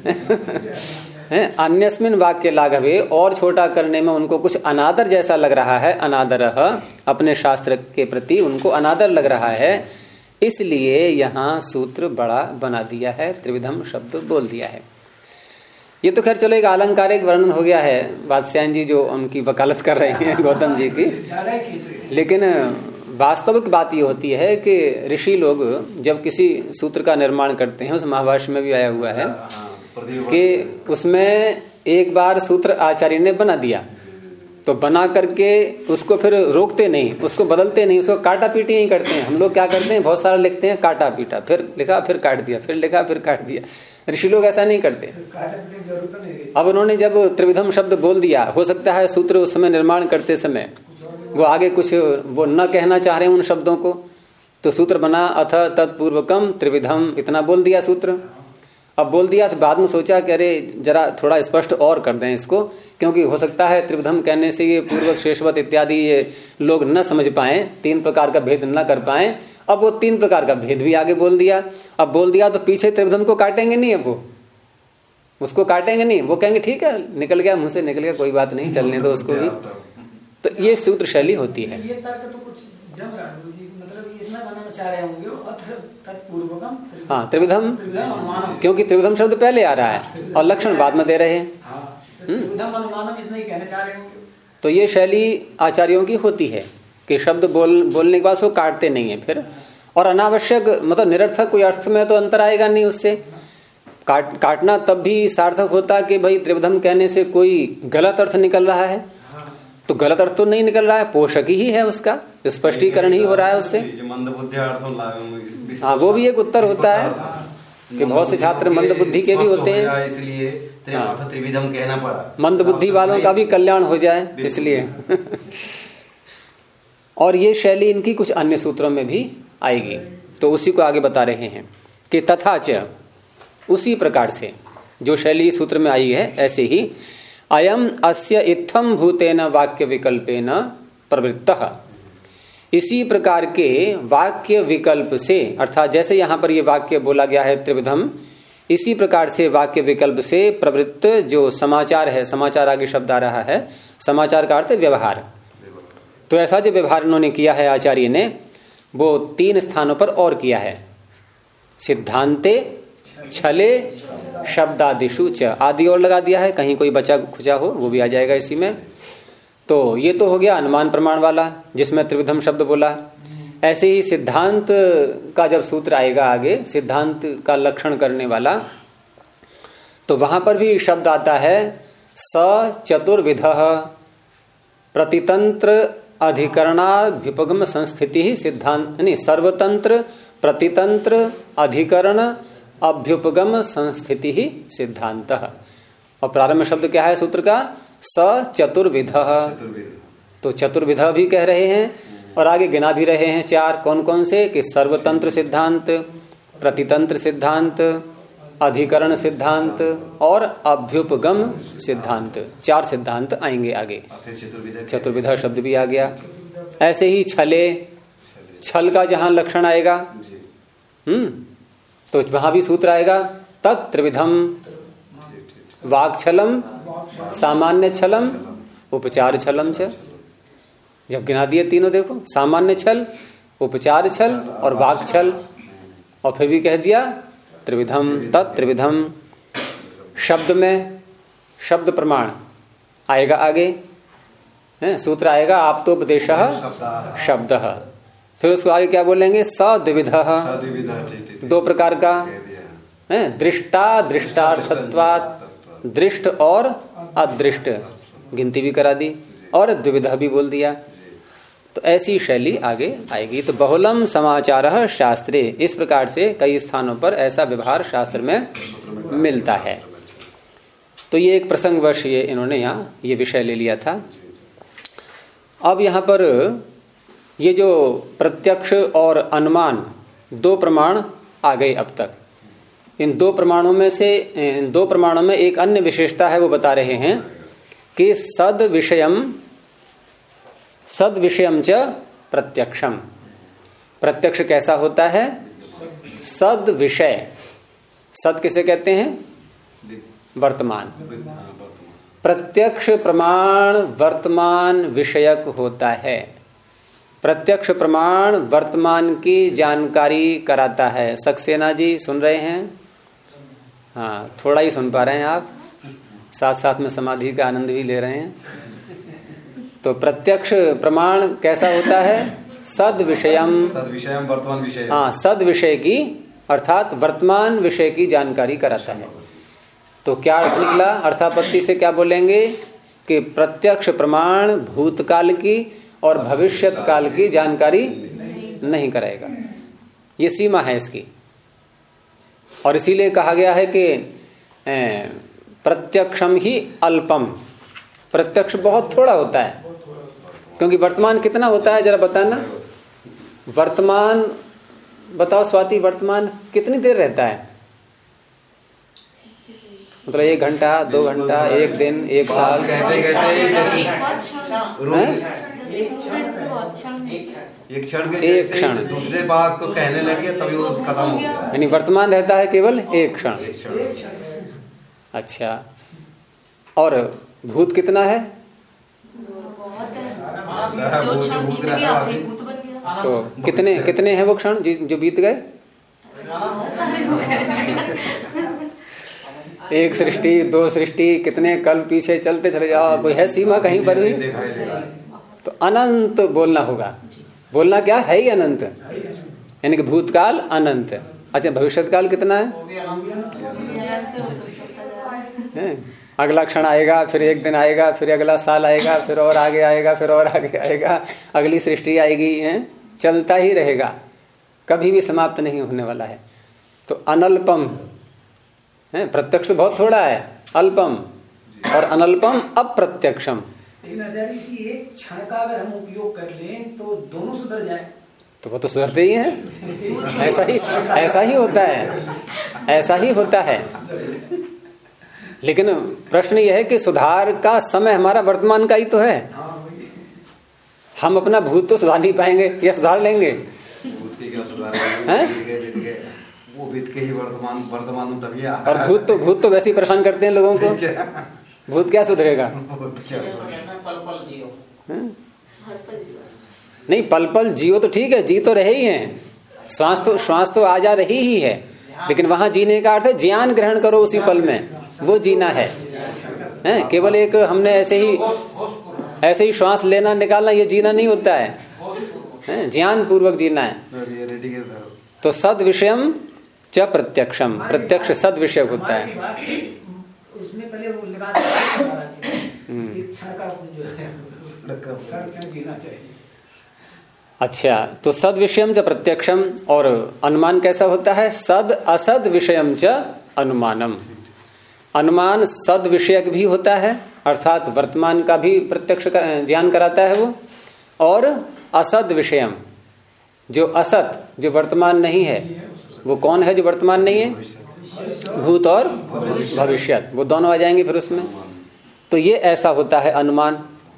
अन्यस्मिन वाक्य लाघवे, और छोटा करने में उनको कुछ अनादर जैसा लग रहा है, अनादर अपने शास्त्र के प्रति उनको अनादर लग रहा है, इसलिए यहाँ सूत्र बड़ा बना दिया है, त्रिविधम शब्द बोल दिया है। ये तो खैर चलो एक अलंकारिक वर्णन हो गया है, वात्स्यायन जी जो उनकी वकालत कर रहे हैं गौतम जी की, लेकिन वास्तविक बात ये होती है कि ऋषि लोग जब किसी सूत्र का निर्माण करते हैं, उस महाभाष्य में भी आया हुआ है कि उसमें एक बार सूत्र आचार्य ने बना दिया, तो बना करके उसको फिर रोकते नहीं, उसको बदलते नहीं, उसको काटा पीटी नहीं करते हैं। हम लोग क्या करते हैं, बहुत सारा लिखते हैं, काटा पीटा, फिर लिखा फिर काट दिया, फिर लिखा फिर काट दिया। ऋषि लोग ऐसा नहीं करते। अब उन्होंने जब त्रिविधम शब्द बोल दिया, हो सकता है सूत्र उस समय निर्माण करते समय वो आगे कुछ वो न कहना चाह रहे हैं उन शब्दों को, तो सूत्र बना अथ तत्पूर्वकम त्रिविधम, इतना बोल दिया सूत्र। अब बोल दिया तो बाद में सोचा कि अरे जरा थोड़ा स्पष्ट और कर दें इसको, क्योंकि हो सकता है त्रिविधम कहने से ये पूर्वक शेषवत इत्यादि ये लोग न समझ पाए, 3 प्रकार का भेद न कर पाए। अब वो 3 प्रकार का भेद भी आगे बोल दिया। अब बोल दिया तो पीछे त्रिविधम को काटेंगे नहीं, अब वो उसको काटेंगे नहीं, वो कहेंगे ठीक है निकल गया मुंह से निकल गया, कोई बात नहीं, चलने दो उसको भी। तो ये सूत्र शैली होती है। ये तर्क तो कुछ जम रहा है गुरुजी, मतलब ये इतना बनाना चाह रहे होंगे तत्पूर्वकम, हाँ त्रिविधम, क्योंकि त्रिविधम शब्द पहले आ रहा है और लक्षण बाद में दे रहे हैं। इतना ही कहना चाह रहे होंगे। तो ये शैली आचार्यों की होती है कि शब्द बोलने के बाद उसको काटते नहीं है फिर, और अनावश्यक मतलब निरर्थक कोई अर्थ में तो अंतर आएगा नहीं उससे। काटना तब भी सार्थक होता कि भाई त्रिविधम कहने से कोई गलत अर्थ निकल रहा है, तो गलत अर्थ तो नहीं निकल रहा है, पोषक ही है उसका, स्पष्टीकरण ही हो रहा है उससे। हाँ वो भी एक उत्तर होता है कि बहुत से छात्र मंद बुद्धि के भी होते हैं, इसलिए त्रिविधम कहना पड़ा, मंद बुद्धि वालों का भी कल्याण हो जाए इसलिए और ये शैली इनकी कुछ अन्य सूत्रों में भी आएगी, तो उसी को आगे बता रहे हैं कि तथा च, उसी प्रकार से जो शैली सूत्र में आई है ऐसे ही अयम अस्य इत्थम भूतेन वाक्य विकल्पेन प्रवृत्तः, इसी प्रकार के वाक्य विकल्प से, अर्थात जैसे यहां पर ये वाक्य बोला गया है त्रिविधम, इसी प्रकार से वाक्य विकल्प से प्रवृत्त जो समाचार है, समाचार आगे शब्द आ रहा है, समाचार का अर्थ व्यवहार, तो ऐसा जो व्यवहार उन्होंने किया है आचार्य ने, वो 3 स्थानों पर और किया है। सिद्धांते छले शब्दादिशु च, आदि और लगा दिया है, कहीं कोई बचा खुचा हो वो भी आ जाएगा इसी में। तो ये तो हो गया अनुमान प्रमाण वाला जिसमें त्रिविधम शब्द बोला। ऐसे ही सिद्धांत का जब सूत्र आएगा आगे, सिद्धांत का लक्षण करने वाला, तो वहां पर भी शब्द आता है स चतुर्विधः प्रतितंत्र अधिकरणाभ्युपगम संस्थिति ही सिद्धांत, नहीं सर्वतंत्र प्रतितंत्र अधिकरण अभ्युपगम संस्थिति ही सिद्धांत। और प्रारंभ शब्द क्या है सूत्र का, स चतुर्विधः, तो चतुर्विध भी कह रहे हैं और आगे गिना भी रहे हैं 4, कौन कौन से, कि सर्वतंत्र सिद्धांत, प्रतितंत्र सिद्धांत, अधिकरण सिद्धांत और अभ्युपगम सिद्धांत, 4 सिद्धांत आएंगे आगे। चतुर्विधा शब्द भी आ गया। ऐसे ही छले, छल का जहां लक्षण आएगा तो वहां भी सूत्र आएगा तत्त्रिविधम, वाक् छलम, सामान्य छलम, उपचार छलम च। जब गिना दिए तीनों देखो, सामान्य छल, उपचार छल और वाक् छल, और फिर भी कह दिया त्रिविधम तत् त्रिविधम। शब्द में शब्द प्रमाण आएगा आगे, सूत्र आएगा आप्तोपदेश शब्द। फिर उसको आगे क्या बोलेंगे? सद्विध, दो प्रकार का, दृष्टा दृष्टार्थत्वात्, दृष्ट और अदृष्ट, गिनती भी करा दी, और द्विविधा भी बोल दिया। तो ऐसी शैली आगे आएगी। तो बहुलम समाचार शास्त्रे, इस प्रकार से कई स्थानों पर ऐसा व्यवहार शास्त्र में मिलता है। तो ये एक प्रसंगवश ये इन्होंने यहाँ ये विषय ले लिया था। अब यहाँ पर ये जो प्रत्यक्ष और अनुमान दो प्रमाण आ गए अब तक। इन दो प्रमाणों में एक अन्य विशेषता है, वो बता रहे हैं कि सद विषयम च प्रत्यक्षम। प्रत्यक्ष कैसा होता है? सद विषय। सद किसे कहते हैं? वर्तमान। प्रत्यक्ष प्रमाण वर्तमान विषयक होता है। प्रत्यक्ष प्रमाण वर्तमान की जानकारी कराता है। सक्सेना जी सुन रहे हैं? हाँ, थोड़ा ही सुन पा रहे हैं आप, साथ साथ में समाधि का आनंद भी ले रहे हैं। तो प्रत्यक्ष प्रमाण कैसा होता है? सद विषयम वर्तमान विषय। हाँ, सद विषय की अर्थात वर्तमान विषय की जानकारी कराता है। तो क्या अर्थ निकला? अर्थापत्ति से क्या बोलेंगे कि प्रत्यक्ष प्रमाण भूतकाल की और भविष्यत काल की जानकारी नहीं कराएगा, ये सीमा है इसकी। और इसीलिए कहा गया है कि प्रत्यक्षम ही अल्पम, प्रत्यक्ष बहुत थोड़ा होता है। क्योंकि वर्तमान कितना होता है जरा बताना। वर्तमान बताओ स्वाति, वर्तमान कितनी देर रहता है? मतलब 1 घंटा, 2 घंटा, 1 दिन, 1 साल? एक क्षण दूसरे बात को कहने लगे तभी वो खत्म हो गया। यानी वर्तमान रहता है केवल एक क्षण। अच्छा, और भूत कितना है? तो कितने हैं वो क्षण जो बीत गए? एक सृष्टि, 2 सृष्टि, कितने कल पीछे चलते चले जाओ, कोई है सीमा कहीं पर भी? तो अनंत बोलना होगा। बोलना क्या है ही अनंत, यानी कि भूतकाल अनंत। अच्छा, भविष्यत काल कितना है? अगला क्षण आएगा, फिर एक दिन आएगा, फिर अगला साल आएगा, फिर और आगे आएगा, फिर और आगे आएगा, अगली सृष्टि आएगी, है चलता ही रहेगा, कभी भी समाप्त नहीं होने वाला है। तो अनल्पम है, प्रत्यक्ष बहुत थोड़ा है, अल्पम, और अनल्पम अप्रत्यक्षम। लेकिन आचार्य इसी एक क्षण का अगर हम उपयोग कर लें तो दोनों सुधर जाए। तो वो तो सुधरते ही हैं, ऐसा ही होता है, ऐसा ही होता है। लेकिन प्रश्न यह है कि सुधार का समय हमारा वर्तमान का ही तो है। हम अपना भूत तो सुधार नहीं पाएंगे या सुधार लेंगे? भूत के क्या सुधार, वो बीत के ही वर्तमान तभी। और भूत तो वैसे ही परेशान करते हैं लोगों को। भूत क्या सुधरेगा? नहीं, पल पल जियो तो ठीक है, जी तो रहे ही हैं, श्वास तो आ जा रही ही है, लेकिन वहां जीने का अर्थ है ज्ञान ग्रहण करो उसी पल में, वो जीना है। केवल एक हमने ऐसे ही श्वास लेना निकालना ये जीना नहीं होता है, ज्ञान पूर्वक जीना है। तो सद विषयम च प्रत्यक्षम, प्रत्यक्ष सद विषय होता है। उसमें पहले वो लगा एक क्षण का जो है क्षण गिना चाहिए। अच्छा, तो सद विषयम च प्रत्यक्षम। और अनुमान कैसा होता है? सद असद विषयम च अनुमानम। अनुमान सद विषयक भी होता है, अर्थात वर्तमान का भी प्रत्यक्ष ज्ञान कराता है वो, और असद विषयम, जो असत, जो वर्तमान नहीं है, वो कौन है जो वर्तमान नहीं है? भूत और भविष्यत, वो दोनों आ जाएंगे फिर उसमें। तो ये ऐसा होता है अनुमान।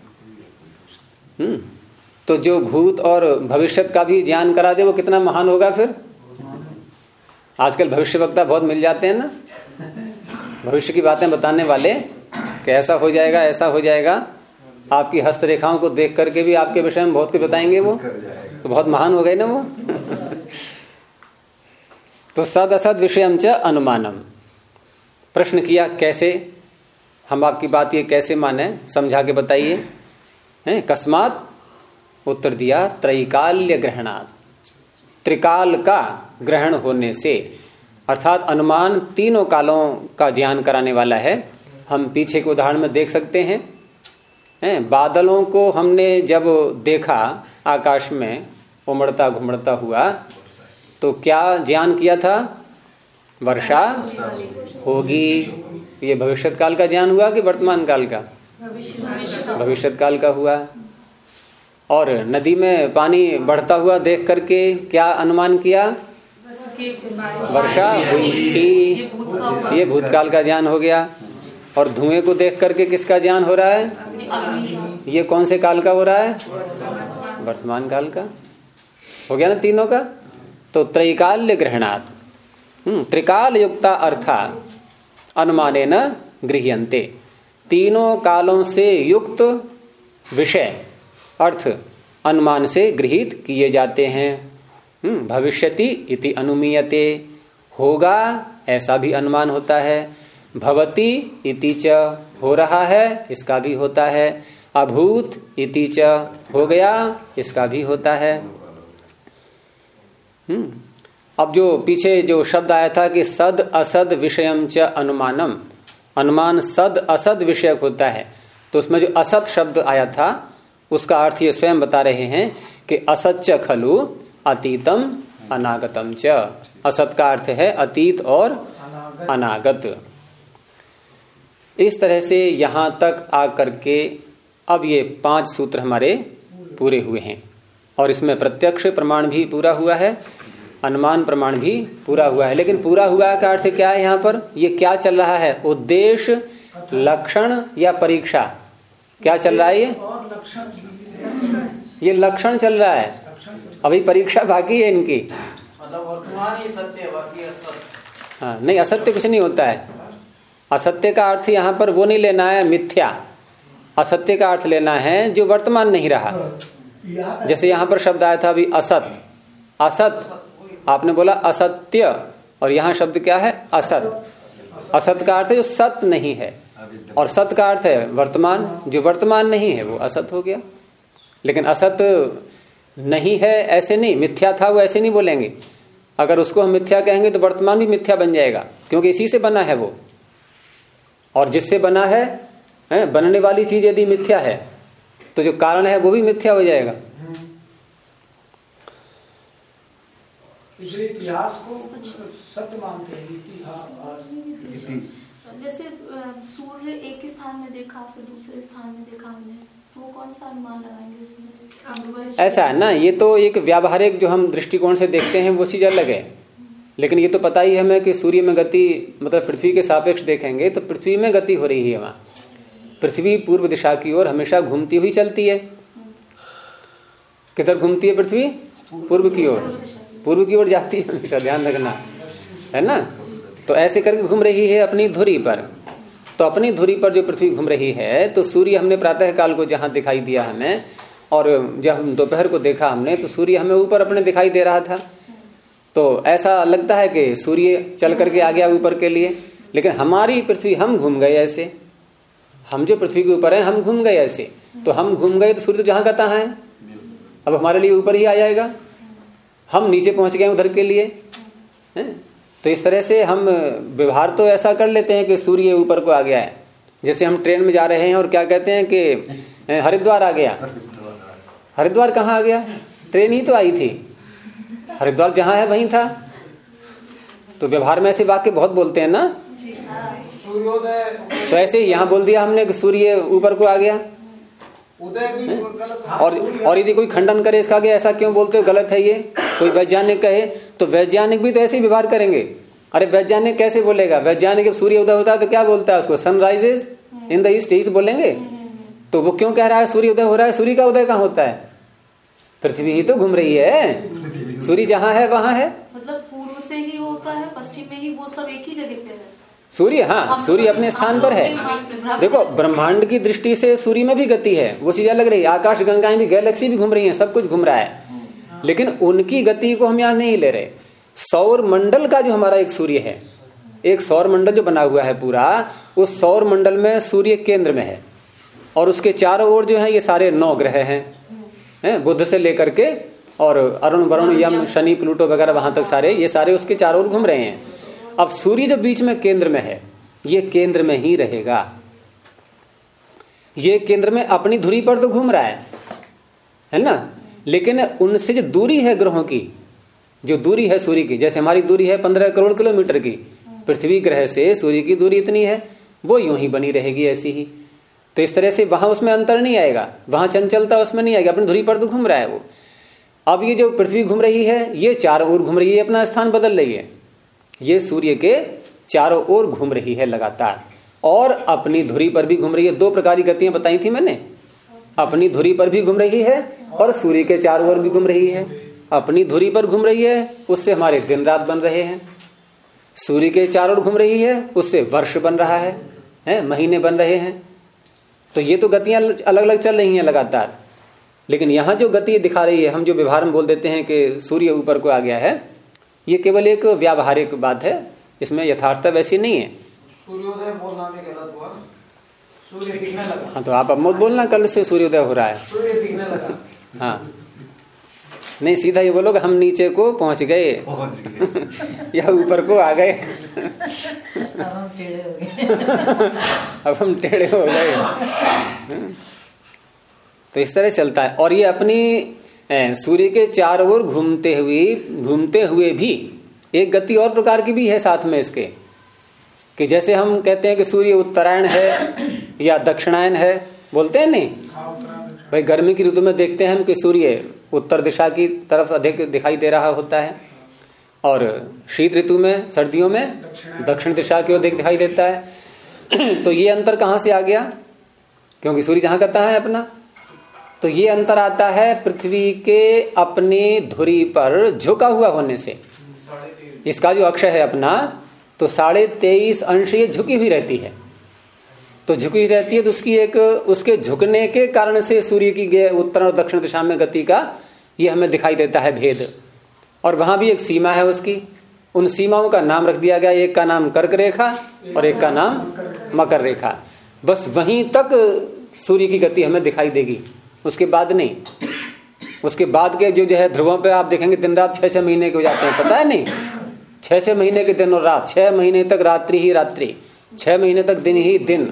तो जो भूत और भविष्यत का भी ज्ञान करा दे वो कितना महान होगा फिर। आजकल भविष्यवक्ता बहुत मिल जाते हैं ना, भविष्य की बातें बताने वाले कि ऐसा हो जाएगा, ऐसा हो जाएगा। आपकी हस्तरेखाओं को देख करके भी आपके विषय में बहुत कुछ बताएंगे वो, तो बहुत महान हो गए ना वो। तो सद असद विषयम च अनुमानम। प्रश्न किया कैसे, हम आपकी बात ये कैसे माने, समझा के बताइए। कस्मात, उत्तर दिया त्रैकाल्य ग्रहणात्, त्रिकाल का ग्रहण होने से, अर्थात अनुमान तीनों कालों का ज्ञान कराने वाला है। हम पीछे के उदाहरण में देख सकते हैं, बादलों को हमने जब देखा आकाश में उमड़ता घुमड़ता हुआ, तो क्या ज्ञान किया था, वर्षा होगी। ये भविष्यत काल का ज्ञान हुआ कि वर्तमान काल का, भविष्यत काल का हुआ। और नदी में पानी बढ़ता हुआ देख करके क्या अनुमान किया, वर्षा हुई थी, ये भूतकाल का ज्ञान हो गया। और धुएं को देख करके किसका ज्ञान हो रहा है, ये कौन से काल का हो रहा है, वर्तमान काल का हो गया ना तीनों का। तो त्रैकाल्य ग्रहणात्, त्रिकाल युक्ता अर्था अनुमानेन गृह्यन्ते, तीनों कालों से युक्त विषय अर्थ अनुमान से गृहीत किए जाते हैं। भविष्यति इति अनुमीयते, होगा ऐसा भी अनुमान होता है। भवति इति च, हो रहा है इसका भी होता है। अभूत इति च, हो गया इसका भी होता है। अब जो पीछे जो शब्द आया था कि सद असद विषयम च अनुमानम, अनुमान सद असद विषयक होता है, तो उसमें जो असत शब्द आया था उसका अर्थ ये स्वयं बता रहे हैं कि असत च खलु अतीतम अनागतम च। असत का अर्थ है अतीत और अनागत। इस तरह से यहां तक आकर के अब ये 5 सूत्र हमारे पूरे हुए हैं, और इसमें प्रत्यक्ष प्रमाण भी पूरा हुआ है, अनुमान प्रमाण भी पूरा हुआ है। लेकिन पूरा हुआ का अर्थ क्या है, यहाँ पर ये क्या चल रहा है, उद्देश्य, लक्षण या परीक्षा, क्या चल रहा है ये लक्षण चल रहा है, अभी परीक्षा बाकी है इनकी। मतलब वर्तमान ही सत्य है, बाकी असत्य। हाँ, नहीं असत्य कुछ नहीं होता है। असत्य का अर्थ यहाँ पर वो नहीं लेना है मिथ्या, असत्य का अर्थ लेना है जो वर्तमान नहीं रहा। जैसे यहाँ पर शब्द आया था अभी असत, असत आपने बोला असत्य, और यहाँ शब्द क्या है असत। असत का अर्थ है जो सत्य नहीं है, और सत्य का अर्थ है वर्तमान, जो वर्तमान नहीं है वो असत हो गया। लेकिन असत नहीं है ऐसे नहीं, मिथ्या था वो ऐसे नहीं बोलेंगे। अगर उसको हम मिथ्या कहेंगे तो वर्तमान भी मिथ्या बन जाएगा, क्योंकि इसी से बना है वो, और जिससे बना है बनने वाली चीज यदि मिथ्या है तो जो कारण है वो भी मिथ्या हो जाएगा। इसलिए इतिहास को सत्य मानते हैं। जैसे सूर्य एक स्थान में देखा फिर दूसरे स्थान में देखा हमने, तो वो कौन सा अनुमान लगाएंगे उसमें? ऐसा है ना, ये तो एक व्यावहारिक जो हम दृष्टिकोण से देखते हैं वो चीज अलग है। लेकिन ये तो पता ही हमें कि सूर्य में गति, मतलब पृथ्वी के सापेक्ष देखेंगे तो पृथ्वी में गति हो रही है। वहां पृथ्वी पूर्व दिशा की ओर हमेशा घूमती हुई चलती है। किधर घूमती है पृथ्वी? पूर्व की ओर, पूर्व की ओर जाती है हमेशा, ध्यान रखना है ना। तो ऐसे करके घूम रही है अपनी धुरी पर। तो अपनी धुरी पर जो पृथ्वी घूम रही है, तो सूर्य हमने प्रातः काल को जहां दिखाई दिया हमें, और जब हम दोपहर को देखा हमने तो सूर्य हमें ऊपर अपने दिखाई दे रहा था। तो ऐसा लगता है कि सूर्य चल करके आ गया ऊपर के लिए, लेकिन हमारी पृथ्वी, हम घूम गए ऐसे, हम जो पृथ्वी के ऊपर है हम घूम गए ऐसे। तो हम घूम गए तो सूर्य तो जहां का तहां है, अब हमारे लिए ऊपर ही आ जाएगा, हम नीचे पहुंच गए उधर के लिए। तो इस तरह से हम व्यवहार तो ऐसा कर लेते हैं कि सूर्य ऊपर को आ गया है। जैसे हम ट्रेन में जा रहे हैं और क्या कहते हैं कि हरिद्वार आ गया। हरिद्वार कहाँ आ गया? ट्रेन ही तो आई थी, हरिद्वार जहां है वहीं था। तो व्यवहार में ऐसे वाक्य बहुत बोलते हैं ना। तो ऐसे यहाँ बोल दिया हमने कि सूर्य ऊपर को आ गया। और यदि कोई खंडन करे इसका कि ऐसा क्यों बोलते हो, गलत है ये, कोई वैज्ञानिक कहे तो वैज्ञानिक भी तो ऐसे ही व्यवहार करेंगे। अरे वैज्ञानिक कैसे बोलेगा? वैज्ञानिक जब सूर्य उदय होता है तो क्या बोलता है उसको? सनराइजेस इन द ईस्ट, यही बोलेंगे। तो वो क्यों कह रहा है सूर्य उदय हो रहा है? सूर्य का उदय कहाँ होता है? पृथ्वी ही तो घूम रही है, सूर्य जहाँ है वहां है। मतलब पूर्व से ही होता है, पश्चिम में ही, वो सब एक ही जगह पे है सूर्य। हाँ, सूर्य अपने स्थान पर है। देखो ब्रह्मांड की दृष्टि से सूर्य में भी गति है, वो चीज अलग रही। आकाश गंगाएं भी, गैलेक्सी भी घूम रही है, सब कुछ घूम रहा है, लेकिन उनकी गति को हम यहाँ नहीं ले रहे। सौर मंडल का जो हमारा एक सूर्य है, एक सौर मंडल जो बना हुआ है पूरा, उस सौर मंडल में सूर्य केंद्र में है और उसके चारों ओर जो है ये सारे 9 ग्रह हैं, बुध से लेकर के और अरुण वरुण यम शनि प्लूटो वगैरह वहां तक सारे, ये सारे उसके चारों ओर घूम रहे हैं। अब सूर्य जो बीच में केंद्र में है, ये केंद्र में ही रहेगा। ये केंद्र में अपनी धुरी पर तो घूम रहा है ना, लेकिन उनसे जो दूरी है ग्रहों की, जो दूरी है सूर्य की, जैसे हमारी दूरी है 15 करोड़ किलोमीटर की, पृथ्वी ग्रह से सूर्य की दूरी इतनी है, वो यूं ही बनी रहेगी ऐसी ही। तो इस तरह से वहां उसमें अंतर नहीं आएगा, वहां चंचलता उसमें नहीं आएगी, अपनी धुरी पर तो घूम रहा है वो। अब ये जो पृथ्वी घूम रही है, ये चारों ओर घूम रही है, अपना स्थान बदल रही है, ये सूर्य के चारों ओर घूम रही है लगातार, और अपनी धुरी पर भी घूम रही है। 2 प्रकार की गतियां बताई थी मैंने, अपनी धुरी पर भी घूम रही है और सूर्य के चारों ओर भी घूम रही है। अपनी धुरी पर घूम रही है, उससे हमारे दिन रात बन रहे हैं। सूर्य के चारों ओर घूम रही है, उससे वर्ष बन रहा है, महीने बन रहे हैं। तो ये तो गतियां अलग अलग चल रही हैं लगातार, लेकिन यहां जो गति दिखा रही है, हम जो व्यवहार में बोल देते हैं कि सूर्य ऊपर को आ गया है, ये केवल एक व्यावहारिक बात है, इसमें यथार्थता वैसी नहीं है। सूर्योदय बोलना भी गलत हुआ, सूर्य दिखने लगा। हाँ, तो आप अब मत बोलना कल से सूर्योदय हो रहा है, सूर्य दिखने लगा। हाँ, नहीं, सीधा ये बोलो कि हम नीचे को पहुंच गए या ऊपर को आ गए। अब हम टेढ़े हो गए। तो इस तरह चलता है। और ये अपनी सूर्य के चारों ओर घूमते हुए भी एक गति और प्रकार की भी है साथ में इसके, कि जैसे हम कहते हैं कि सूर्य उत्तरायण है या दक्षिणायन है, बोलते हैं नहीं भाई। गर्मी की ऋतु में देखते हैं हम कि सूर्य उत्तर दिशा की तरफ अधिक दिखाई दे रहा होता है, और शीत ऋतु में, सर्दियों में दक्षिण दिशा की ओर दिखाई देता है। तो ये अंतर कहां से आ गया? क्योंकि सूर्य जहां करता है अपना, तो ये अंतर आता है पृथ्वी के अपनी धुरी पर झुका हुआ होने से। इसका जो अक्ष है अपना, तो 23.5 अंश ये झुकी हुई रहती है। तो झुकी हुई रहती है, तो उसकी एक, उसके झुकने के कारण से सूर्य की उत्तर और दक्षिण दिशा में गति का ये हमें दिखाई देता है भेद। और वहां भी एक सीमा है उसकी, उन सीमाओं का नाम रख दिया गया, एक का नाम कर्क रेखा और एक का नाम मकर रेखा। बस वहीं तक सूर्य की गति हमें दिखाई देगी, उसके बाद नहीं। उसके बाद के जो है ध्रुवों पे आप देखेंगे दिन रात 6-6 महीने के हो जाते हैं, पता है नहीं, 6-6 महीने के दिन और रात, 6 महीने तक रात्रि ही रात्रि, 6 महीने तक दिन ही दिन।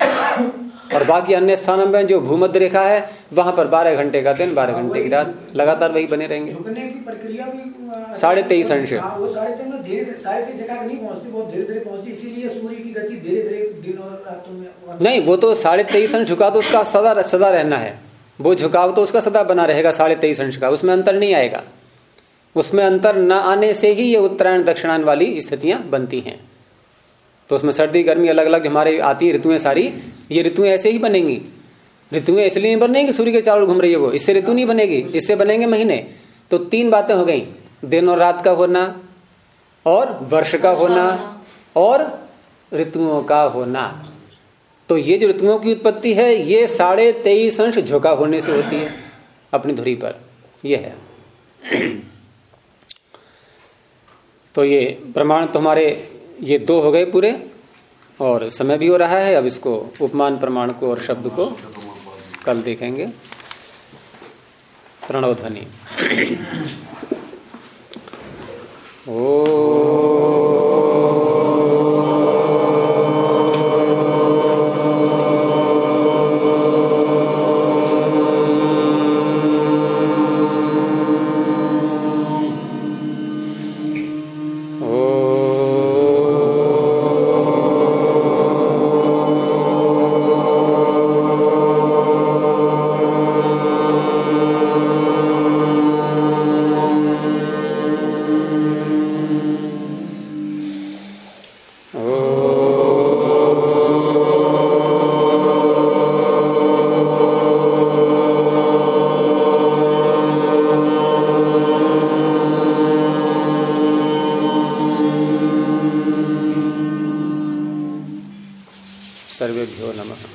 और बाकी अन्य स्थानों में जो भूमध्य रेखा है, वहां पर 12 घंटे का दिन, 12 घंटे की रात, लगातार वही बने रहेंगे। झुकने की प्रक्रिया भी 23.5 अंश। वो 23.5 में धीरे 23.5 जगह नहीं पहुंचती, बहुत धीरे धीरे पहुंचती, इसीलिए सूर्य की गति धीरे धीरे दिन और रातों में नहीं। वो तो 23.5 अंश झुका तो उसका सदा रहना है, वो झुकाव तो उसका सदा बना रहेगा 23.5 अंश का, उसमें अंतर नहीं आएगा। उसमें अंतर न आने से ही ये उत्तरायण दक्षिणायन वाली स्थितियां बनती हैं। तो उसमें सर्दी गर्मी अलग अलग हमारे आती है ऋतुएं सारी, ये ऋतुएं ऐसे ही बनेंगी। ऋतुएं इसलिए नहीं बनेंगी सूर्य के चारों घूम रही है वो, इससे ऋतु नहीं बनेगी, इससे बनेंगे महीने। तो 3 बातें हो गई, दिन और रात का होना, और वर्ष का होना, और ऋतुओं का होना। तो ये जो ऋतुओं की उत्पत्ति है, ये 23.5 अंश झुका होने से होती है अपनी धुरी पर, ये है। तो ये प्रमाण तो हमारे ये 2 हो गए पूरे, और समय भी हो रहा है। अब इसको उपमान प्रमाण को और शब्द को कल देखेंगे। प्रणव ध्वनि। ओ